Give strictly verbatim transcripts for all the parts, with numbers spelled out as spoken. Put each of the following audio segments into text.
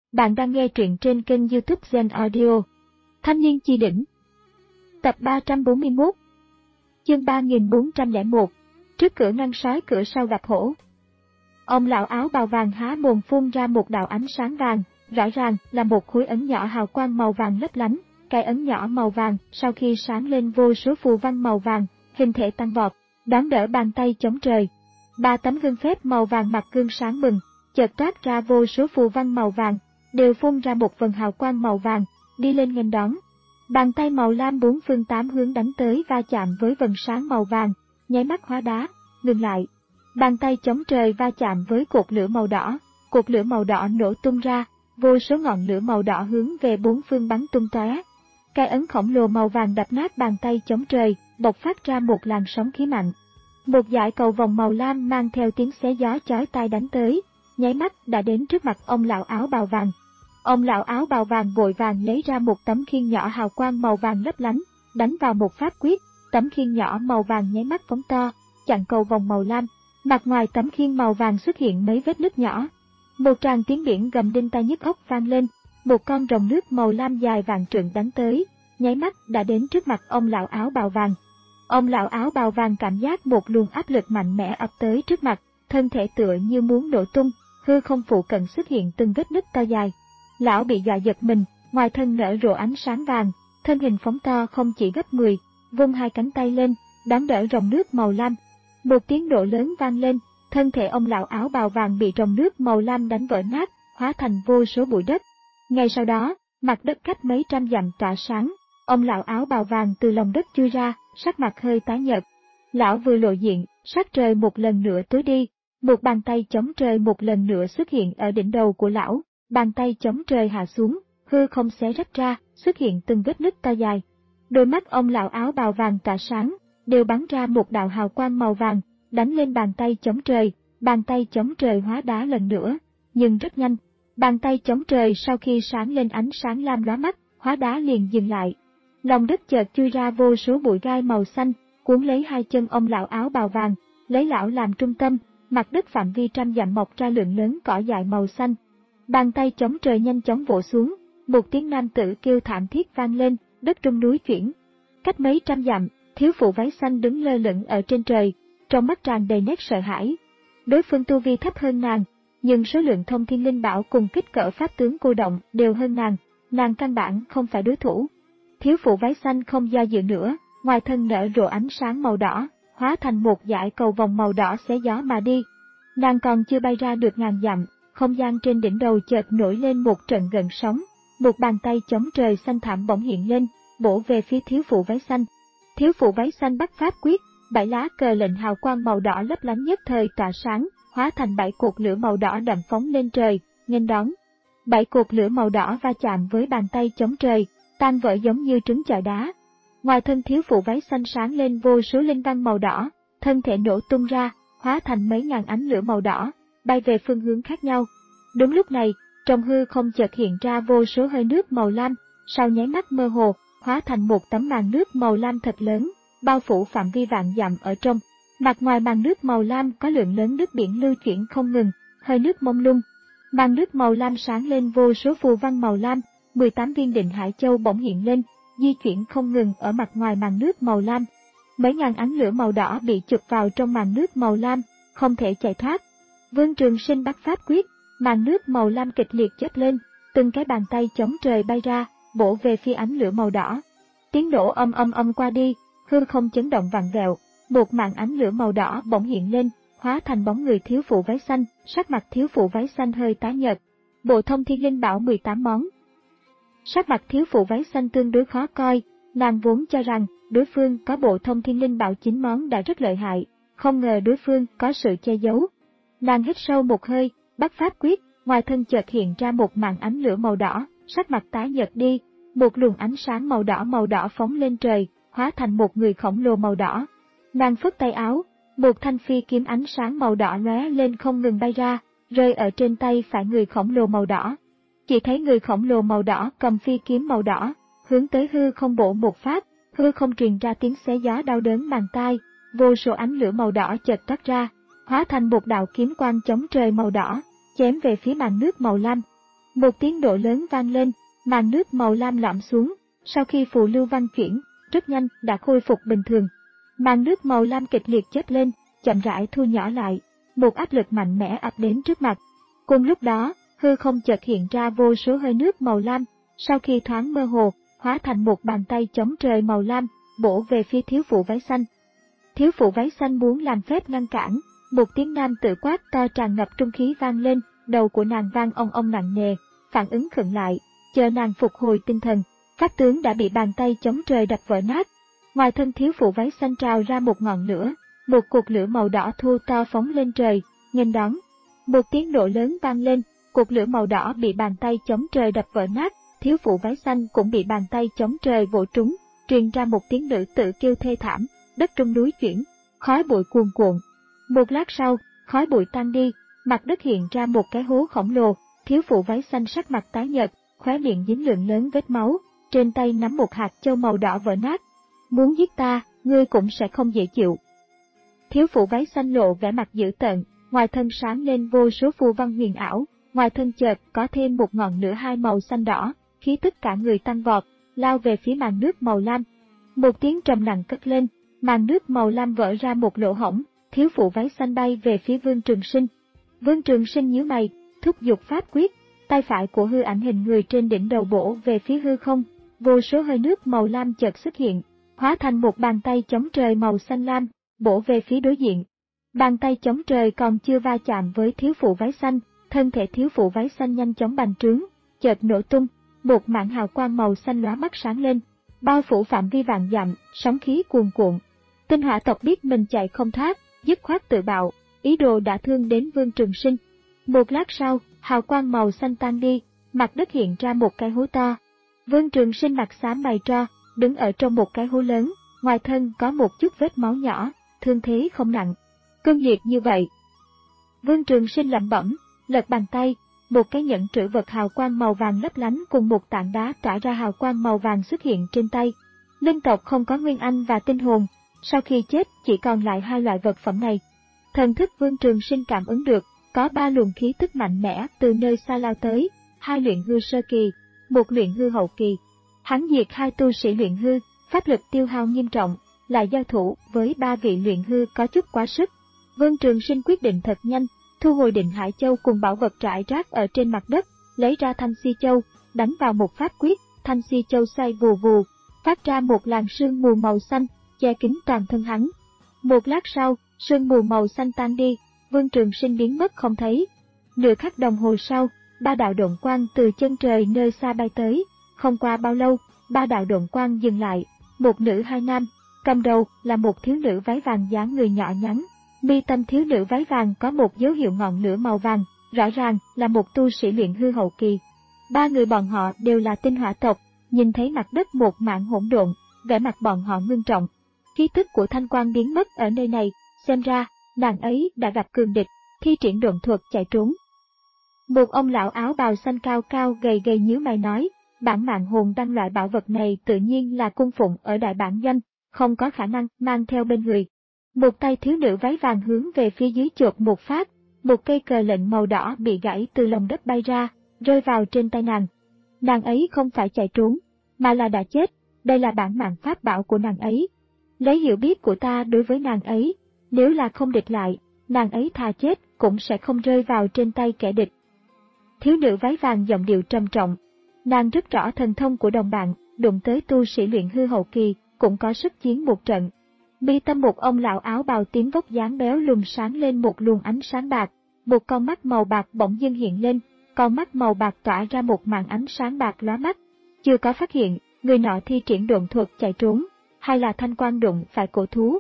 Bạn đang nghe truyện trên kênh YouTube Zen Audio. Thanh niên chi đỉnh. Tập ba trăm bốn mươi mốt. Chương ba nghìn bốn trăm lẻ một. Trước cửa ngăn sói, cửa sau gặp hổ. Ông lão áo bào vàng há mồm phun ra một đạo ánh sáng vàng, rõ ràng là một khối ấn nhỏ hào quang màu vàng lấp lánh. Cái ấn nhỏ màu vàng sau khi sáng lên vô số phù văn màu vàng, hình thể tăng vọt, đón đỡ bàn tay chống trời. Ba tấm gương phép màu vàng mặt gương sáng bừng, chợt toát ra vô số phù văn màu vàng, đều phun ra một vầng hào quang màu vàng, đi lên nghênh đón. Bàn tay màu lam bốn phương tám hướng đánh tới va chạm với vầng sáng màu vàng, nháy mắt hóa đá, ngừng lại. Bàn tay chống trời va chạm với cột lửa màu đỏ, cột lửa màu đỏ nổ tung ra, vô số ngọn lửa màu đỏ hướng về bốn phương bắn tung tóe. Cái ấn khổng lồ màu vàng đập nát bàn tay chống trời, bộc phát ra một làn sóng khí mạnh. Một dải cầu vồng màu lam mang theo tiếng xé gió chói tai đánh tới, nháy mắt đã đến trước mặt ông lão áo bào vàng. Ông lão áo bào vàng vội vàng lấy ra một tấm khiên nhỏ hào quang màu vàng lấp lánh, đánh vào một pháp quyết, tấm khiên nhỏ màu vàng nháy mắt phóng to, chặn cầu vồng màu lam. Mặt ngoài tấm khiên màu vàng xuất hiện mấy vết nứt nhỏ. Một tràng tiếng biển gầm đinh tai nhức óc vang lên, một con rồng nước màu lam dài vạn trượng đánh tới, nháy mắt đã đến trước mặt ông lão áo bào vàng. Ông lão áo bào vàng cảm giác một luồng áp lực mạnh mẽ ập tới trước mặt, thân thể tựa như muốn nổ tung, hư không phụ cận xuất hiện từng vết nứt to dài. Lão bị dọa giật mình, ngoài thân nở rộ ánh sáng vàng, thân hình phóng to không chỉ gấp mười, vung hai cánh tay lên, đón đỡ rồng nước màu lam. Một tiếng nổ lớn vang lên, thân thể ông lão áo bào vàng bị rồng nước màu lam đánh vỡ nát, hóa thành vô số bụi đất. Ngay sau đó, mặt đất cách mấy trăm dặm tỏa sáng, ông lão áo bào vàng từ lòng đất chui ra, sắc mặt hơi tái nhợt. Lão vừa lộ diện, sắc trời một lần nữa tối đi, một bàn tay chống trời một lần nữa xuất hiện ở đỉnh đầu của lão. Bàn tay chống trời hạ xuống, hư không xé rách ra, xuất hiện từng vết nứt to dài. Đôi mắt ông lão áo bào vàng tỏa sáng, đều bắn ra một đạo hào quang màu vàng, đánh lên bàn tay chống trời. Bàn tay chống trời hóa đá lần nữa, nhưng rất nhanh. Bàn tay chống trời sau khi sáng lên ánh sáng lam lóa mắt, hóa đá liền dừng lại. Lòng đất chợt chui ra vô số bụi gai màu xanh, cuốn lấy hai chân ông lão áo bào vàng, lấy lão làm trung tâm, mặt đất phạm vi trăm dặm mọc ra lượng lớn cỏ dại màu xanh. Bàn tay chống trời nhanh chóng vỗ xuống, một tiếng nam tử kêu thảm thiết vang lên, đất rung núi chuyển. Cách mấy trăm dặm, thiếu phụ váy xanh đứng lơ lửng ở trên trời, trong mắt tràn đầy nét sợ hãi. Đối phương tu vi thấp hơn nàng, nhưng số lượng thông thiên linh bảo cùng kích cỡ pháp tướng cô động đều hơn nàng, nàng căn bản không phải đối thủ. Thiếu phụ váy xanh không do dự nữa, ngoài thân nở rộ ánh sáng màu đỏ, hóa thành một dải cầu vồng màu đỏ xé gió mà đi. Nàng còn chưa bay ra được ngàn dặm, không gian trên đỉnh đầu chợt nổi lên một trận gợn sóng, một bàn tay chống trời xanh thảm bỗng hiện lên, bổ về phía thiếu phụ váy xanh. Thiếu phụ váy xanh bắt pháp quyết, bảy lá cờ lệnh hào quang màu đỏ lấp lánh nhất thời tỏa sáng, hóa thành bảy cột lửa màu đỏ đậm phóng lên trời, nghênh đón. Bảy cột lửa màu đỏ va chạm với bàn tay chống trời, tan vỡ giống như trứng chọi đá. Ngoài thân thiếu phụ váy xanh sáng lên vô số linh văn màu đỏ, thân thể nổ tung ra, hóa thành mấy ngàn ánh lửa màu đỏ, bay về phương hướng khác nhau. Đúng lúc này, trong hư không chợt hiện ra vô số hơi nước màu lam, sau nháy mắt mơ hồ, hóa thành một tấm màn nước màu lam thật lớn, bao phủ phạm vi vạn dặm ở trong. Mặt ngoài màn nước màu lam có lượng lớn nước biển lưu chuyển không ngừng, hơi nước mông lung. Màn nước màu lam sáng lên vô số phù văn màu lam, mười tám viên định hải châu bỗng hiện lên, di chuyển không ngừng ở mặt ngoài màn nước màu lam. Mấy ngàn ánh lửa màu đỏ bị chụp vào trong màn nước màu lam, không thể chạy thoát. Vương Trường Sinh bắt pháp quyết, màn nước màu lam kịch liệt chớp lên, từng cái bàn tay chống trời bay ra, bổ về phía ánh lửa màu đỏ. Tiếng nổ âm âm âm qua đi, hư không chấn động vặn vẹo, một màn ánh lửa màu đỏ bỗng hiện lên, hóa thành bóng người thiếu phụ váy xanh, sắc mặt thiếu phụ váy xanh hơi tái nhợt. Bộ thông thiên linh bảo mười tám món. Sắc mặt thiếu phụ váy xanh tương đối khó coi, nàng vốn cho rằng đối phương có bộ thông thiên linh bảo chín món đã rất lợi hại, không ngờ đối phương có sự che giấu. Nàng hít sâu một hơi, bắt pháp quyết, ngoài thân chợt hiện ra một màn ánh lửa màu đỏ, sắc mặt tái nhợt đi, một luồng ánh sáng màu đỏ màu đỏ phóng lên trời, hóa thành một người khổng lồ màu đỏ. Nàng phất tay áo, một thanh phi kiếm ánh sáng màu đỏ lóe lên không ngừng bay ra, rơi ở trên tay phải người khổng lồ màu đỏ. Chỉ thấy người khổng lồ màu đỏ cầm phi kiếm màu đỏ, hướng tới hư không bổ một phát, hư không truyền ra tiếng xé gió đau đớn màng tai, vô số ánh lửa màu đỏ chợt toát ra, hóa thành một đạo kiếm quang chống trời màu đỏ, chém về phía màn nước màu lam. Một tiếng nổ lớn vang lên, màn nước màu lam lõm xuống, sau khi phù lưu văn chuyển, rất nhanh đã khôi phục bình thường. Màn nước màu lam kịch liệt chớp lên, chậm rãi thu nhỏ lại, một áp lực mạnh mẽ ập đến trước mặt. Cùng lúc đó, hư không chợt hiện ra vô số hơi nước màu lam, sau khi thoáng mơ hồ, hóa thành một bàn tay chống trời màu lam, bổ về phía thiếu phụ váy xanh. Thiếu phụ váy xanh muốn làm phép ngăn cản, một tiếng nam tự quát to tràn ngập trung khí vang lên, đầu của nàng vang ong ong nặng nề, phản ứng khựng lại, chờ nàng phục hồi tinh thần, pháp tướng đã bị bàn tay chống trời đập vỡ nát. Ngoài thân thiếu phụ váy xanh trào ra một ngọn lửa, một cột lửa màu đỏ thô to phóng lên trời, nghênh đón. Một tiếng nổ lớn vang lên, cột lửa màu đỏ bị bàn tay chống trời đập vỡ nát, thiếu phụ váy xanh cũng bị bàn tay chống trời vỗ trúng, truyền ra một tiếng nữ tự kêu thê thảm, đất trung núi chuyển, khói bụi cuồn cuộn. Một lát sau, khói bụi tan đi, mặt đất hiện ra một cái hố khổng lồ, thiếu phụ váy xanh sắc mặt tái nhợt, khóe miệng dính lượng lớn vết máu, trên tay nắm một hạt châu màu đỏ vỡ nát. Muốn giết ta, ngươi cũng sẽ không dễ chịu. Thiếu phụ váy xanh lộ vẻ mặt dữ tợn, ngoài thân sáng lên vô số phù văn huyền ảo, ngoài thân chợt có thêm một ngọn lửa hai màu xanh đỏ, khí tức cả người tăng vọt, lao về phía màn nước màu lam. Một tiếng trầm nặng cất lên, màn nước màu lam vỡ ra một lỗ hổng, thiếu phụ váy xanh bay về phía Vương Trường Sinh. Vương Trường Sinh nhíu mày, thúc giục pháp quyết, tay phải của hư ảnh hình người trên đỉnh đầu bổ về phía hư không, vô số hơi nước màu lam chợt xuất hiện, hóa thành một bàn tay chống trời màu xanh lam, bổ về phía đối diện. Bàn tay chống trời còn chưa va chạm với thiếu phụ váy xanh, thân thể thiếu phụ váy xanh nhanh chóng bành trướng, chợt nổ tung, một mảng hào quang màu xanh lóa mắt sáng lên, bao phủ phạm vi vạn dặm, sóng khí cuồn cuộn. Tinh Hỏa tộc biết mình chạy không thoát, dứt khoát tự bạo, ý đồ đả thương đến Vương Trường Sinh. Một lát sau, hào quang màu xanh tan đi, mặt đất hiện ra một cái hố to. Vương Trường Sinh mặt xám mày tro, đứng ở trong một cái hố lớn, ngoài thân có một chút vết máu nhỏ, thương thế không nặng. Cương liệt như vậy. Vương Trường Sinh lẩm bẩm, lật bàn tay, một cái nhẫn trữ vật hào quang màu vàng lấp lánh cùng một tảng đá tỏa ra hào quang màu vàng xuất hiện trên tay. Linh tộc không có nguyên anh và tinh hồn, sau khi chết chỉ còn lại hai loại vật phẩm này. Thần thức Vương Trường Sinh cảm ứng được, có ba luồng khí tức mạnh mẽ từ nơi xa lao tới, hai luyện hư sơ kỳ, một luyện hư hậu kỳ. Hắn diệt hai tu sĩ luyện hư, pháp lực tiêu hao nghiêm trọng, lại giao thủ với ba vị luyện hư có chút quá sức. Vương Trường Sinh quyết định thật nhanh, thu hồi Định Hải Châu cùng bảo vật rải rác ở trên mặt đất, lấy ra Thanh Si Châu, đánh vào một pháp quyết, Thanh Si Châu xoay vù vù, phát ra một làn sương mù màu xanh, che kín toàn thân hắn. Một lát sau, sương mù màu xanh tan đi, Vương Trường Sinh biến mất không thấy. Nửa khắc đồng hồ sau, ba đạo độn quang từ chân trời nơi xa bay tới, không qua bao lâu, ba đạo độn quang dừng lại, một nữ hai nam, cầm đầu là một thiếu nữ váy vàng dáng người nhỏ nhắn. Mi tâm thiếu nữ váy vàng có một dấu hiệu ngọn lửa màu vàng, rõ ràng là một tu sĩ luyện hư hậu kỳ. Ba người bọn họ đều là Tinh Hỏa tộc, nhìn thấy mặt đất một mảng hỗn độn, vẻ mặt bọn họ ngưng trọng. Khí tức của Thanh Quang biến mất ở nơi này, xem ra, nàng ấy đã gặp cường địch, thi triển độn thuật chạy trốn. Một ông lão áo bào xanh cao cao gầy gầy nhíu mày nói, bản mạng hồn đăng loại bảo vật này tự nhiên là cung phụng ở đại bản doanh, không có khả năng mang theo bên người. Một tay thiếu nữ váy vàng hướng về phía dưới chộp một phát, một cây cờ lệnh màu đỏ bị gãy từ lòng đất bay ra, rơi vào trên tay nàng. Nàng ấy không phải chạy trốn, mà là đã chết, đây là bản mạng pháp bảo của nàng ấy. Lấy hiểu biết của ta đối với nàng ấy, nếu là không địch lại, nàng ấy thà chết cũng sẽ không rơi vào trên tay kẻ địch. Thiếu nữ váy vàng giọng điệu trầm trọng, nàng rất rõ thần thông của đồng bạn, đụng tới tu sĩ luyện hư hậu kỳ, cũng có sức chiến một trận. Mi tâm một ông lão áo bào tím vóc dáng béo lùn sáng lên một luồng ánh sáng bạc, một con mắt màu bạc bỗng dưng hiện lên, con mắt màu bạc tỏa ra một màn ánh sáng bạc lóa mắt. Chưa có phát hiện, người nọ thi triển độn thuật chạy trốn, hay là Thanh Quang đụng phải cổ thú.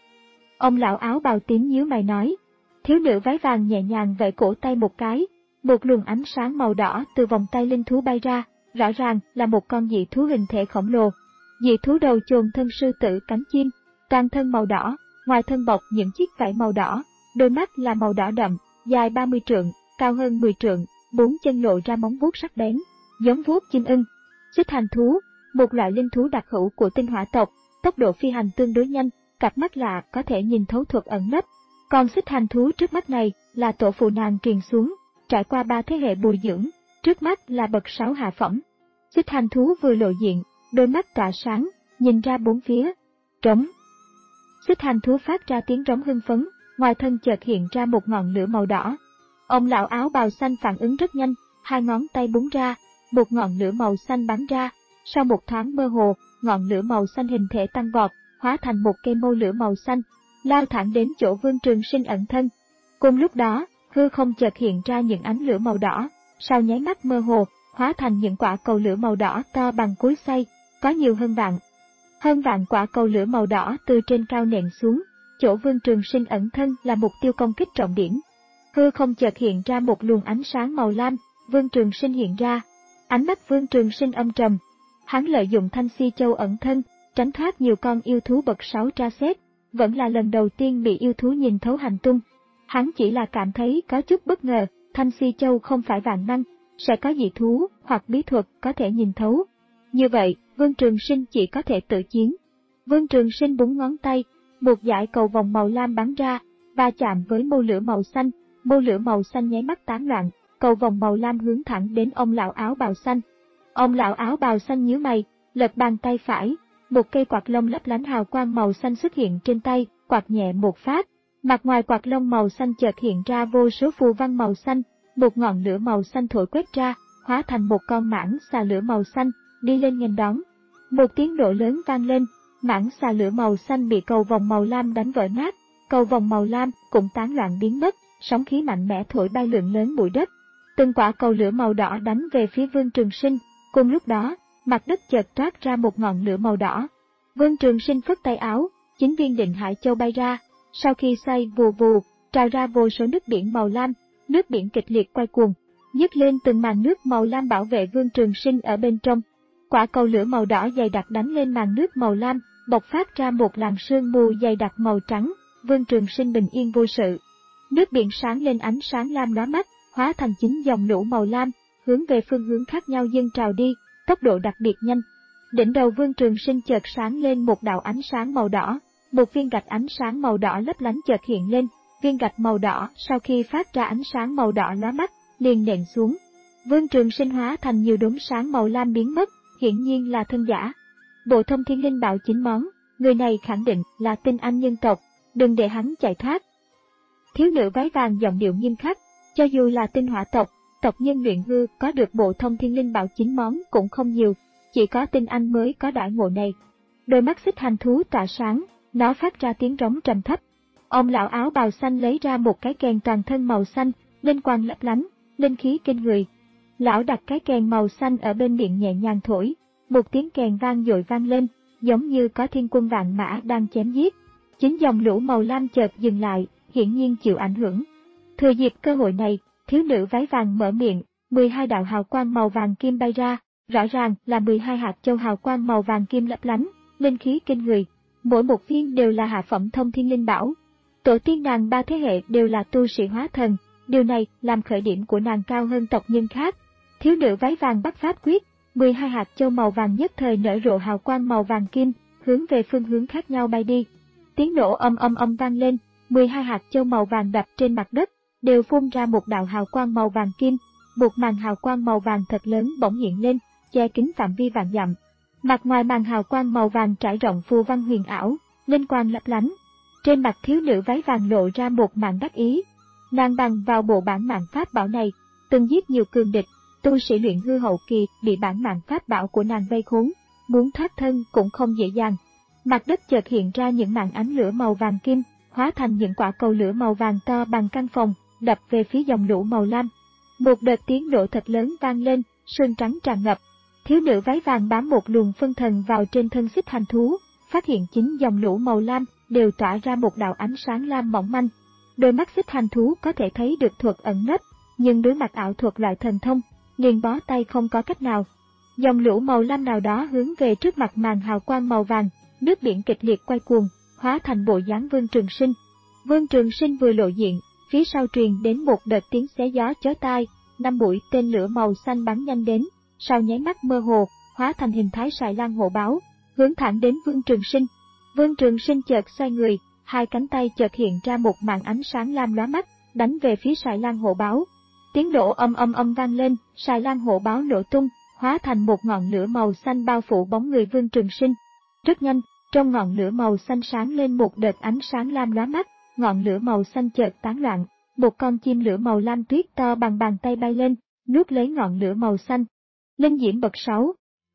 Ông lão áo bào tím nhíu mày nói, thiếu nữ váy vàng nhẹ nhàng vẫy cổ tay một cái, một luồng ánh sáng màu đỏ từ vòng tay linh thú bay ra, rõ ràng là một con dị thú hình thể khổng lồ. Dị thú đầu chồn thân sư tử cánh chim, toàn thân màu đỏ, ngoài thân bọc những chiếc vảy màu đỏ, đôi mắt là màu đỏ đậm, dài ba mươi trượng, cao hơn mười trượng, bốn chân lộ ra móng vuốt sắc bén, giống vuốt chim ưng. Xích hành thú, một loại linh thú đặc hữu của Tinh Hỏa tộc, tốc độ phi hành tương đối nhanh, cặp mắt lạ có thể nhìn thấu thuật ẩn nấp. Còn xích hành thú trước mắt này là tổ phụ nàng truyền xuống, trải qua ba thế hệ bồi dưỡng, Trước mắt là bậc sáu hạ phẩm. Xích hành thú vừa lộ diện, đôi mắt tỏa sáng, nhìn ra bốn phía. Trống. Xích hành thú phát ra tiếng trống hưng phấn, ngoài thân chợt hiện ra một ngọn lửa màu đỏ. Ông lão áo bào xanh phản ứng rất nhanh, hai ngón tay búng ra, một ngọn lửa màu xanh bắn ra. Sau một thoáng mơ hồ, ngọn lửa màu xanh hình thể tăng vọt, hóa thành một cây mâu lửa màu xanh, lao thẳng đến chỗ Vương Trường Sinh ẩn thân. Cùng lúc đó, hư không chợt hiện ra những ánh lửa màu đỏ, sau nháy mắt mơ hồ, hóa thành những quả cầu lửa màu đỏ to bằng cối xay, có nhiều hơn vạn. Hơn vạn quả cầu lửa màu đỏ từ trên cao nện xuống, chỗ Vương Trường Sinh ẩn thân là mục tiêu công kích trọng điểm. Hư không chợt hiện ra một luồng ánh sáng màu lam, Vương Trường Sinh hiện ra. Ánh mắt Vương Trường Sinh âm trầm. Hắn lợi dụng Thanh Si Châu ẩn thân, tránh thoát nhiều con yêu thú bậc sáu tra xét, vẫn là lần đầu tiên bị yêu thú nhìn thấu hành tung. Hắn chỉ là cảm thấy có chút bất ngờ, Thanh Si Châu không phải vạn năng, sẽ có dị thú hoặc bí thuật có thể nhìn thấu. Như vậy, Vương Trường Sinh chỉ có thể tự chiến. Vương Trường Sinh búng ngón tay, một dải cầu vòng màu lam bắn ra, va chạm với mâu lửa màu xanh, mâu lửa màu xanh nháy mắt tán loạn, cầu vòng màu lam hướng thẳng đến ông lão áo bào xanh. Ông lão áo bào xanh nhíu mày, lật bàn tay phải, một cây quạt lông lấp lánh hào quang màu xanh xuất hiện trên tay, quạt nhẹ một phát, mặt ngoài quạt lông màu xanh chợt hiện ra vô số phù văn màu xanh, một ngọn lửa màu xanh thổi quét ra, hóa thành một con mãng xà lửa màu xanh, đi lên nghênh đón. Một tiếng nổ lớn vang lên, mãng xà lửa màu xanh bị cầu vòng màu lam đánh vỡ nát, cầu vòng màu lam cũng tán loạn biến mất, sóng khí mạnh mẽ thổi bay lượng lớn bụi đất. Từng quả cầu lửa màu đỏ đánh về phía Vương Trường Sinh, cùng lúc đó, mặt đất chợt toát ra một ngọn lửa màu đỏ. Vương Trường Sinh phất tay áo, chín viên Định Hải Châu bay ra, sau khi xoay vù vù, trào ra vô số nước biển màu lam, nước biển kịch liệt quay cuồng, nhấc lên từng màn nước màu lam bảo vệ Vương Trường Sinh ở bên trong. Quả cầu lửa màu đỏ dày đặc đánh lên màn nước màu lam, bộc phát ra một làn sương mù dày đặc màu trắng, Vương Trường Sinh bình yên vô sự. Nước biển sáng lên ánh sáng lam lóa mắt, hóa thành chín dòng lũ màu lam, hướng về phương hướng khác nhau dâng trào đi, tốc độ đặc biệt nhanh. Đỉnh đầu Vương Trường Sinh chợt sáng lên một đạo ánh sáng màu đỏ, một viên gạch ánh sáng màu đỏ lấp lánh chợt hiện lên, viên gạch màu đỏ sau khi phát ra ánh sáng màu đỏ lóa mắt, liền nện xuống. Vương Trường Sinh hóa thành nhiều đốm sáng màu lam biến mất, hiển nhiên là thân giả. Bộ Thông Thiên Linh Bảo chín món, người này khẳng định là tinh anh nhân tộc, đừng để hắn chạy thoát. Thiếu nữ váy vàng giọng điệu nghiêm khắc, cho dù là tinh hỏa tộc, tộc nhân luyện hư có được Bộ Thông Thiên Linh Bảo chín món cũng không nhiều, chỉ có tinh anh mới có đãi ngộ này. Đôi mắt xích hành thú tỏa sáng, nó phát ra tiếng rống trầm thấp. Ông lão áo bào xanh lấy ra một cái kèn toàn thân màu xanh, linh quang lấp lánh, linh khí kinh người. Lão đặt cái kèn màu xanh ở bên miệng nhẹ nhàng thổi, một tiếng kèn vang dội vang lên, giống như có thiên quân vạn mã đang chém giết. Chín dòng lũ màu lam chợt dừng lại, hiển nhiên chịu ảnh hưởng. Thừa dịp cơ hội này, thiếu nữ váy vàng mở miệng, mười hai đạo hào quang màu vàng kim bay ra, rõ ràng là mười hai hạt châu hào quang màu vàng kim lấp lánh, linh khí kinh người. Mỗi một viên đều là hạ phẩm thông thiên linh bảo. Tổ tiên nàng ba thế hệ đều là tu sĩ hóa thần, điều này làm khởi điểm của nàng cao hơn tộc nhân khác. Thiếu nữ váy vàng bắt pháp quyết, mười hai hạt châu màu vàng nhất thời nở rộ hào quang màu vàng kim, hướng về phương hướng khác nhau bay đi. Tiếng nổ âm âm âm vang lên, mười hai hạt châu màu vàng đập trên mặt đất, đều phun ra một đạo hào quang màu vàng kim, một màn hào quang màu vàng thật lớn bỗng hiện lên, che kín phạm vi vạn dặm. Mặt ngoài màn hào quang màu vàng trải rộng phù văn huyền ảo, linh quang lấp lánh. Trên mặt thiếu nữ váy vàng lộ ra một màn đắc ý. Nàng bằng vào bộ bản mạng pháp bảo này, từng giết nhiều cường địch, tu sĩ luyện hư hậu kỳ bị bản mạng pháp bảo của nàng vây khốn, muốn thoát thân cũng không dễ dàng. Mặt đất chợt hiện ra những màn ánh lửa màu vàng kim, hóa thành những quả cầu lửa màu vàng to bằng căn phòng, đập về phía dòng lũ màu lam. Một đợt tiếng nổ thật lớn vang lên, sương trắng tràn ngập. Thiếu nữ váy vàng bám một luồng phân thần vào trên thân xích hành thú, phát hiện chính dòng lũ màu lam đều tỏa ra một đạo ánh sáng lam mỏng manh. Đôi mắt xích hành thú có thể thấy được thuật ẩn nấp, nhưng đối mặt ảo thuật loại thần thông, liền bó tay không có cách nào. Dòng lũ màu lam nào đó hướng về trước mặt màn hào quang màu vàng, nước biển kịch liệt quay cuồng, hóa thành bộ dáng Vương Trường Sinh. Vương Trường Sinh vừa lộ diện, phía sau truyền đến một đợt tiếng xé gió chói tai, năm mũi tên lửa màu xanh bắn nhanh đến, sau nháy mắt mơ hồ, hóa thành hình thái sài lan hổ báo, hướng thẳng đến Vương Trường Sinh. Vương Trường Sinh chợt xoay người, hai cánh tay chợt hiện ra một màn ánh sáng lam lóa mắt, đánh về phía sài lan hổ báo. Tiếng nổ âm âm âm vang lên, xài lang hổ báo nổ tung, hóa thành một ngọn lửa màu xanh bao phủ bóng người Vương Trường Sinh. Rất nhanh, trong ngọn lửa màu xanh sáng lên một đợt ánh sáng lam lóa mắt, ngọn lửa màu xanh chợt tán loạn, một con chim lửa màu lam tuyết to bằng bàn tay bay lên, nuốt lấy ngọn lửa màu xanh. Linh diễm bậc sáu.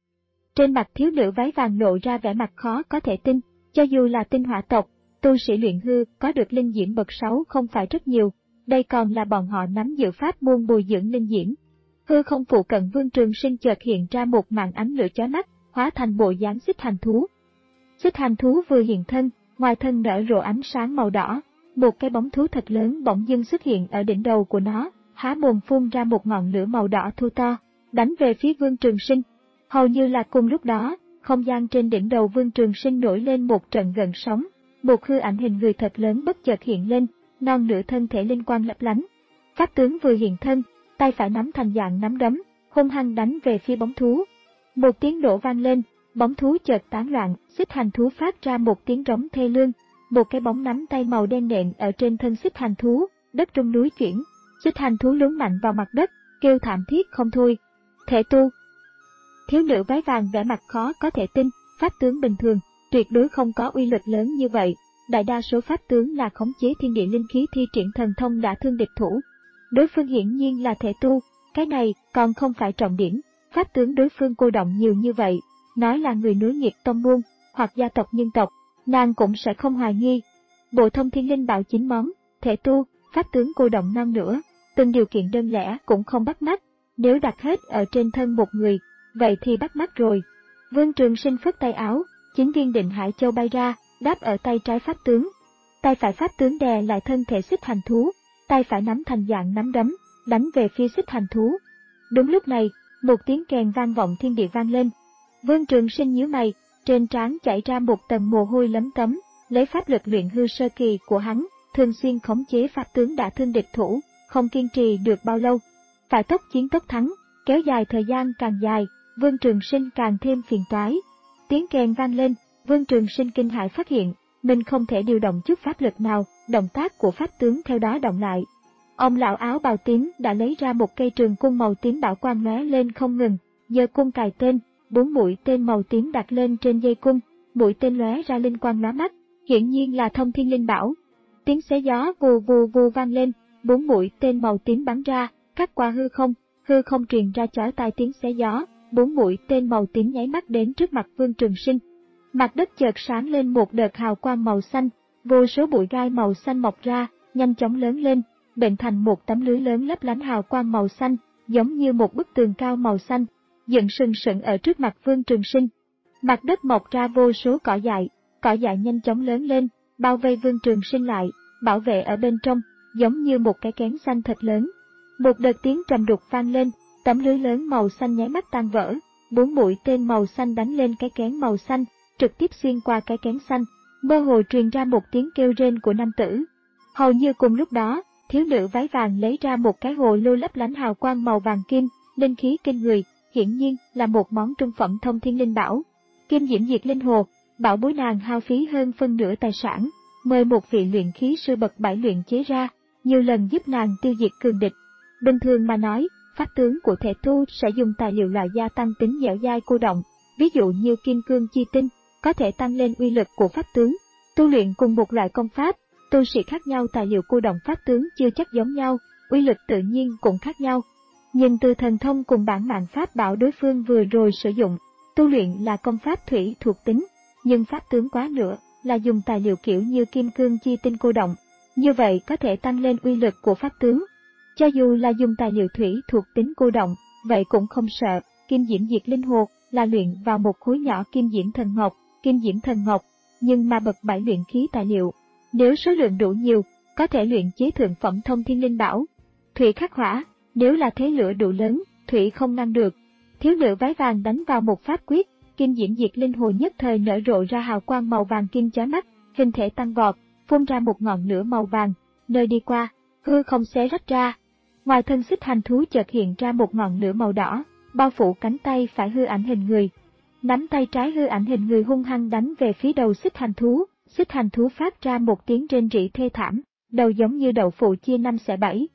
Trên mặt thiếu nữ váy vàng lộ ra vẻ mặt khó có thể tin, cho dù là tinh hỏa tộc, tu sĩ luyện hư có được linh diễm bậc sáu không phải rất nhiều, đây còn là bọn họ nắm giữ pháp môn bồi dưỡng linh diễm. Hư không phụ cận Vương Trường Sinh chợt hiện ra một màn ánh lửa chói mắt, hóa thành bộ dáng xích hành thú. Xích hành thú vừa hiện thân, ngoài thân nở rộ ánh sáng màu đỏ, một cái bóng thú thật lớn bỗng dưng xuất hiện ở đỉnh đầu của nó, há mồm phun ra một ngọn lửa màu đỏ thu to, đánh về phía Vương Trường Sinh. Hầu như là cùng lúc đó, không gian trên đỉnh đầu Vương Trường Sinh nổi lên một trận gợn sóng, một hư ảnh hình người thật lớn bất chợt hiện lên, non nửa thân thể linh quang lấp lánh. Pháp tướng vừa hiện thân, tay phải nắm thành dạng nắm đấm, hung hăng đánh về phía bóng thú. Một tiếng nổ vang lên, bóng thú chợt tán loạn, xích hành thú phát ra một tiếng rống thê lương, một cái bóng nắm tay màu đen nện ở trên thân xích hành thú, đất rung núi chuyển, xích hành thú lún mạnh vào mặt đất, kêu thảm thiết không thôi. Thể tu. Thiếu nữ váy vàng vẻ mặt khó có thể tin, pháp tướng bình thường, tuyệt đối không có uy lực lớn như vậy, đại đa số pháp tướng là khống chế thiên địa linh khí thi triển thần thông đã thương địch thủ. Đối phương hiển nhiên là thể tu, cái này còn không phải trọng điểm, pháp tướng đối phương cô động nhiều như vậy, nói là người nối nghiệp tông môn, hoặc gia tộc nhân tộc, nàng cũng sẽ không hoài nghi. Bộ thông thiên linh bảo chín món, thể tu, pháp tướng cô động non nữa, từng điều kiện đơn lẻ cũng không bắt mắt, nếu đặt hết ở trên thân một người, vậy thì bắt mắt rồi. Vương Trường Sinh phất tay áo, chín viên định hải châu bay ra, đáp ở tay trái pháp tướng. Tay phải pháp tướng đè lại thân thể xích hành thú, tay phải nắm thành dạng nắm đấm, đánh về phía xích hành thú. Đúng lúc này, một tiếng kèn vang vọng thiên địa vang lên. Vương Trường Sinh nhíu mày, trên trán chảy ra một tầng mồ hôi lấm tấm, lấy pháp lực luyện hư sơ kỳ của hắn, thường xuyên khống chế pháp tướng đã thương địch thủ, không kiên trì được bao lâu. Phải tốc chiến tốc thắng, kéo dài thời gian càng dài, Vương Trường Sinh càng thêm phiền toái. Tiếng kèn vang lên, Vương Trường Sinh kinh hãi phát hiện, mình không thể điều động chút pháp lực nào, động tác của pháp tướng theo đó động lại. Ông lão áo bào tím đã lấy ra một cây trường cung màu tím bảo quang lóe lên không ngừng, giơ cung cài tên, bốn mũi tên màu tím đặt lên trên dây cung, mũi tên lóe ra linh quang lóa mắt, hiển nhiên là thông thiên linh bảo. Tiếng xé gió vù vù vù vang lên, bốn mũi tên màu tím bắn ra, cắt qua hư không, hư không truyền ra chói tai tiếng xé gió, bốn mũi tên màu tím nháy mắt đến trước mặt Vương Trường Sinh. Mặt đất chợt sáng lên một đợt hào quang màu xanh, vô số bụi gai màu xanh mọc ra, nhanh chóng lớn lên, bệnh thành một tấm lưới lớn lấp lánh hào quang màu xanh, giống như một bức tường cao màu xanh, dựng sừng sững ở trước mặt Vương Trường Sinh. Mặt đất mọc ra vô số cỏ dại, cỏ dại nhanh chóng lớn lên, bao vây Vương Trường Sinh lại, bảo vệ ở bên trong, giống như một cái kén xanh thật lớn. Một đợt tiếng trầm đục vang lên, tấm lưới lớn màu xanh nháy mắt tan vỡ, bốn mũi tên màu xanh đánh lên cái kén màu xanh, trực tiếp xuyên qua cái kén xanh, mơ hồ truyền ra một tiếng kêu rên của nam tử. Hầu như cùng lúc đó, thiếu nữ váy vàng lấy ra một cái hồ lô lấp lánh hào quang màu vàng kim, linh khí kinh người, hiển nhiên là một món trung phẩm thông thiên linh bảo. Kim diễm diệt linh hồ, bảo bối nàng hao phí hơn phân nửa tài sản, mời một vị luyện khí sư bậc bảy luyện chế ra, nhiều lần giúp nàng tiêu diệt cường địch. Bình thường mà nói, pháp tướng của thể tu sẽ dùng tài liệu loại gia tăng tính dẻo dai cô động, ví dụ như kim cương chi tinh, có thể tăng lên uy lực của pháp tướng. Tu luyện cùng một loại công pháp, tu sĩ khác nhau tài liệu cô động pháp tướng chưa chắc giống nhau, uy lực tự nhiên cũng khác nhau. Nhưng từ thần thông cùng bản mạng pháp bảo đối phương vừa rồi sử dụng, tu luyện là công pháp thủy thuộc tính, nhưng pháp tướng quá nữa là dùng tài liệu kiểu như kim cương chi tinh cô động, như vậy có thể tăng lên uy lực của pháp tướng. Cho dù là dùng tài liệu thủy thuộc tính cô động, vậy cũng không sợ. Kim diễm diệt linh hồ là luyện vào một khối nhỏ kim diễm thần ngọc, kim diễm thần ngọc, nhưng mà bậc bảy luyện khí tài liệu, nếu số lượng đủ nhiều, có thể luyện chế thượng phẩm thông thiên linh bảo. Thủy khắc hỏa, nếu là thế lửa đủ lớn, thủy không ngăn được. Thiếu nữ váy vàng đánh vào một pháp quyết, kim diễm diệt linh hồ nhất thời nở rộ ra hào quang màu vàng kim chói mắt, hình thể tăng vọt, phun ra một ngọn lửa màu vàng, nơi đi qua, hư không xé rách ra. Ngoài thân xích hành thú chợt hiện ra một ngọn lửa màu đỏ, bao phủ cánh tay phải hư ảnh hình người. Nắm tay trái hư ảnh hình người hung hăng đánh về phía đầu xích hành thú, xích hành thú phát ra một tiếng rên rỉ thê thảm, đầu giống như đậu phụ chia năm xẻ bảy.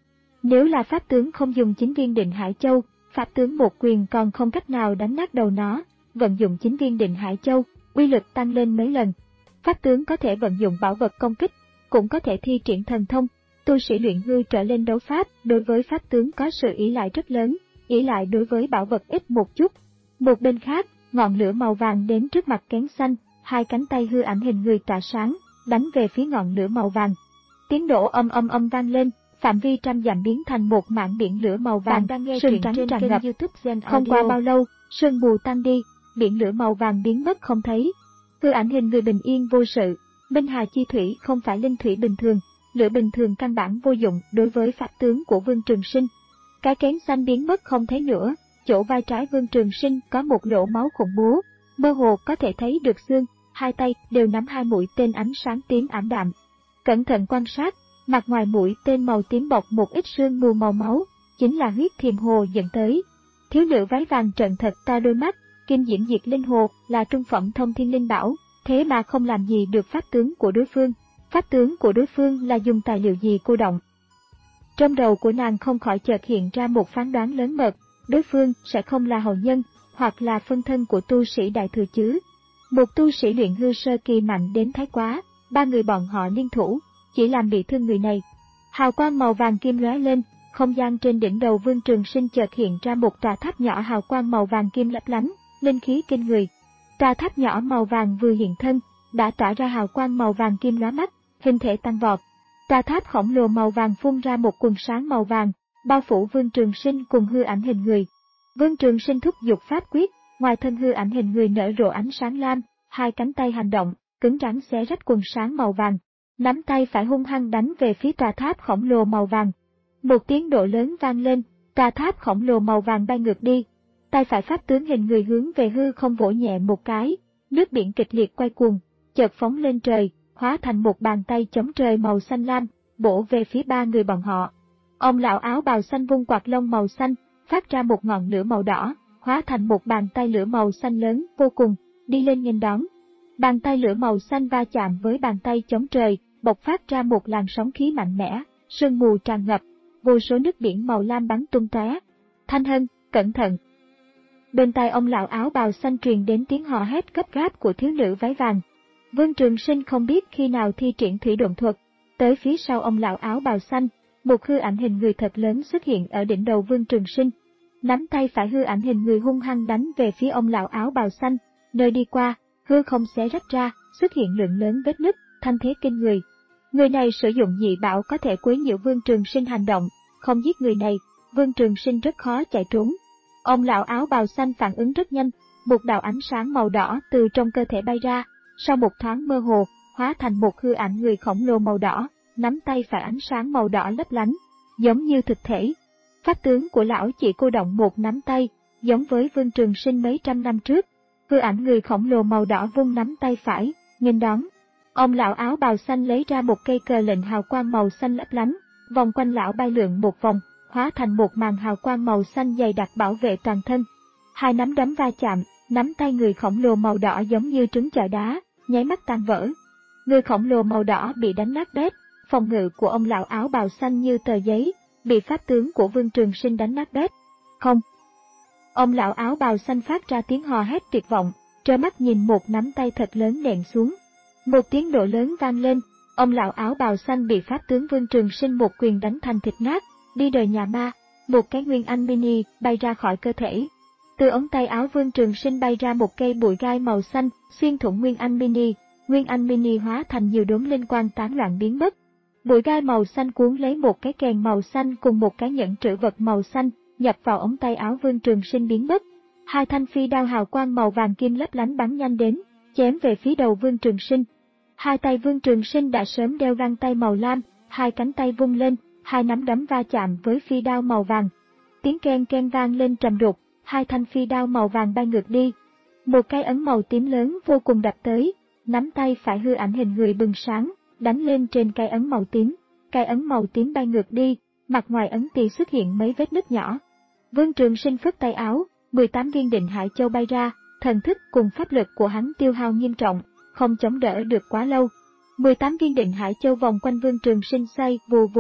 Nếu là pháp tướng không dùng chín viên định hải châu, pháp tướng một quyền còn không cách nào đánh nát đầu nó, vận dụng chín viên định hải châu, uy lực tăng lên mấy lần. Pháp tướng có thể vận dụng bảo vật công kích, cũng có thể thi triển thần thông. Tu sĩ luyện hư trở lên đấu pháp, đối với pháp tướng có sự ỷ lại rất lớn, ỷ lại đối với bảo vật ít một chút. Một bên khác, ngọn lửa màu vàng đến trước mặt kén xanh, hai cánh tay hư ảnh hình người tỏa sáng, đánh về phía ngọn lửa màu vàng. Tiếng nổ âm âm âm vang lên, phạm vi trăm dặm biến thành một mảng biển lửa màu vàng, sương trắng tràn ngập. Không qua bao lâu, sương mù tan đi, biển lửa màu vàng biến mất không thấy. Hư ảnh hình người bình yên vô sự. Minh Hà chi thủy không phải linh thủy bình thường, lửa bình thường căn bản vô dụng đối với pháp tướng của Vương Trường Sinh. Cái kén xanh biến mất không thấy nữa, chỗ vai trái Vương Trường Sinh có một lỗ máu khủng bố, mơ hồ có thể thấy được xương, hai tay đều nắm hai mũi tên ánh sáng tím ảm đạm. Cẩn thận quan sát, mặt ngoài mũi tên màu tím bọc một ít sương mù màu máu, chính là huyết thiềm hồ dẫn tới. Thiếu nữ váy vàng trợn thật to đôi mắt, kim diễm diệt linh hồ là trung phẩm thông thiên linh bảo, thế mà không làm gì được pháp tướng của đối phương. Pháp tướng của đối phương là dùng tài liệu gì cô động? Trong đầu của nàng không khỏi chợt hiện ra một phán đoán lớn mật, đối phương sẽ không là hậu nhân, hoặc là phân thân của tu sĩ đại thừa chứ. Một tu sĩ luyện hư sơ kỳ mạnh đến thái quá, ba người bọn họ liên thủ, chỉ làm bị thương người này. Hào quang màu vàng kim lóe lên, không gian trên đỉnh đầu Vương Trường Sinh chợt hiện ra một tòa tháp nhỏ hào quang màu vàng kim lấp lánh, linh khí kinh người. Tòa tháp nhỏ màu vàng vừa hiện thân, đã tỏa ra hào quang màu vàng kim lóa mắt, hình thể tăng vọt. Tòa tháp khổng lồ màu vàng phun ra một quần sáng màu vàng, bao phủ Vương Trường Sinh cùng hư ảnh hình người. Vương Trường Sinh thúc giục pháp quyết, ngoài thân hư ảnh hình người nở rộ ánh sáng lam, hai cánh tay hành động, cứng rắn xé rách quần sáng màu vàng, nắm tay phải hung hăng đánh về phía tòa tháp khổng lồ màu vàng. Một tiếng nổ lớn vang lên, tòa tháp khổng lồ màu vàng bay ngược đi. Tay phải pháp tướng hình người hướng về hư không vỗ nhẹ một cái, nước biển kịch liệt quay cuồng, chợt phóng lên trời, hóa thành một bàn tay chống trời màu xanh lam, bổ về phía ba người bọn họ. Ông lão áo bào xanh vung quạt lông màu xanh, phát ra một ngọn lửa màu đỏ, hóa thành một bàn tay lửa màu xanh lớn vô cùng, đi lên nghênh đón. Bàn tay lửa màu xanh va chạm với bàn tay chống trời, bộc phát ra một làn sóng khí mạnh mẽ, sương mù tràn ngập, vô số nước biển màu lam bắn tung tóe. Thanh Hân, cẩn thận! Bên tai ông lão áo bào xanh truyền đến tiếng hò hét gấp gáp của thiếu nữ váy vàng. Vương Trường Sinh không biết khi nào thi triển thủy độn thuật, tới phía sau ông lão áo bào xanh, một hư ảnh hình người thật lớn xuất hiện ở đỉnh đầu Vương Trường Sinh. Nắm tay phải hư ảnh hình người hung hăng đánh về phía ông lão áo bào xanh, nơi đi qua, hư không xé rách ra, xuất hiện lượng lớn vết nứt, thanh thế kinh người. Người này sử dụng dị bảo có thể quấy nhiễu Vương Trường Sinh hành động, không giết người này, Vương Trường Sinh rất khó chạy trốn. Ông lão áo bào xanh phản ứng rất nhanh, một đạo ánh sáng màu đỏ từ trong cơ thể bay ra, sau một thoáng mơ hồ, hóa thành một hư ảnh người khổng lồ màu đỏ, nắm tay phải ánh sáng màu đỏ lấp lánh, giống như thực thể. Pháp tướng của lão chỉ cô động một nắm tay, giống với Vương Trường Sinh mấy trăm năm trước. Hư ảnh người khổng lồ màu đỏ vung nắm tay phải, nghênh đón. Ông lão áo bào xanh lấy ra một cây cờ lệnh hào quang màu xanh lấp lánh, vòng quanh lão bay lượn một vòng, hóa thành một màn hào quang màu xanh dày đặc bảo vệ toàn thân. Hai nắm đấm va chạm, nắm tay người khổng lồ màu đỏ giống như trứng chọi đá, nháy mắt tan vỡ. Người khổng lồ màu đỏ bị đánh nát bét, phòng ngự của ông lão áo bào xanh như tờ giấy, bị pháp tướng của Vương Trường Sinh đánh nát bét. Không! Ông lão áo bào xanh phát ra tiếng hò hét tuyệt vọng, trơ mắt nhìn một nắm tay thật lớn nện xuống. Một tiếng nổ lớn vang lên, ông lão áo bào xanh bị pháp tướng Vương Trường Sinh một quyền đánh thành thịt nát, đi đời nhà ma. Một cái nguyên anh mini bay ra khỏi cơ thể. Từ ống tay áo Vương Trường Sinh bay ra một cây bụi gai màu xanh, xuyên thủng nguyên anh mini, nguyên anh mini hóa thành nhiều đốm linh quang tán loạn biến mất. Bụi gai màu xanh cuốn lấy một cái kèn màu xanh cùng một cái nhẫn trữ vật màu xanh, nhập vào ống tay áo Vương Trường Sinh biến mất. Hai thanh phi đao hào quang màu vàng kim lấp lánh bắn nhanh đến, chém về phía đầu Vương Trường Sinh. Hai tay Vương Trường Sinh đã sớm đeo găng tay màu lam, hai cánh tay vung lên, hai nắm đấm va chạm với phi đao màu vàng. Tiếng keng keng vang lên trầm đục, hai thanh phi đao màu vàng bay ngược đi. Một cái ấn màu tím lớn vô cùng đập tới, nắm tay phải hư ảnh hình người bừng sáng, đánh lên trên cái ấn màu tím. Cái ấn màu tím bay ngược đi, mặt ngoài ấn tì xuất hiện mấy vết nứt nhỏ. Vương Trường Sinh phất tay áo, mười tám viên định hải châu bay ra, thần thức cùng pháp lực của hắn tiêu hao nghiêm trọng, không chống đỡ được quá lâu. mười tám viên định hải châu vòng quanh Vương Trường Sinh xoay vù vù,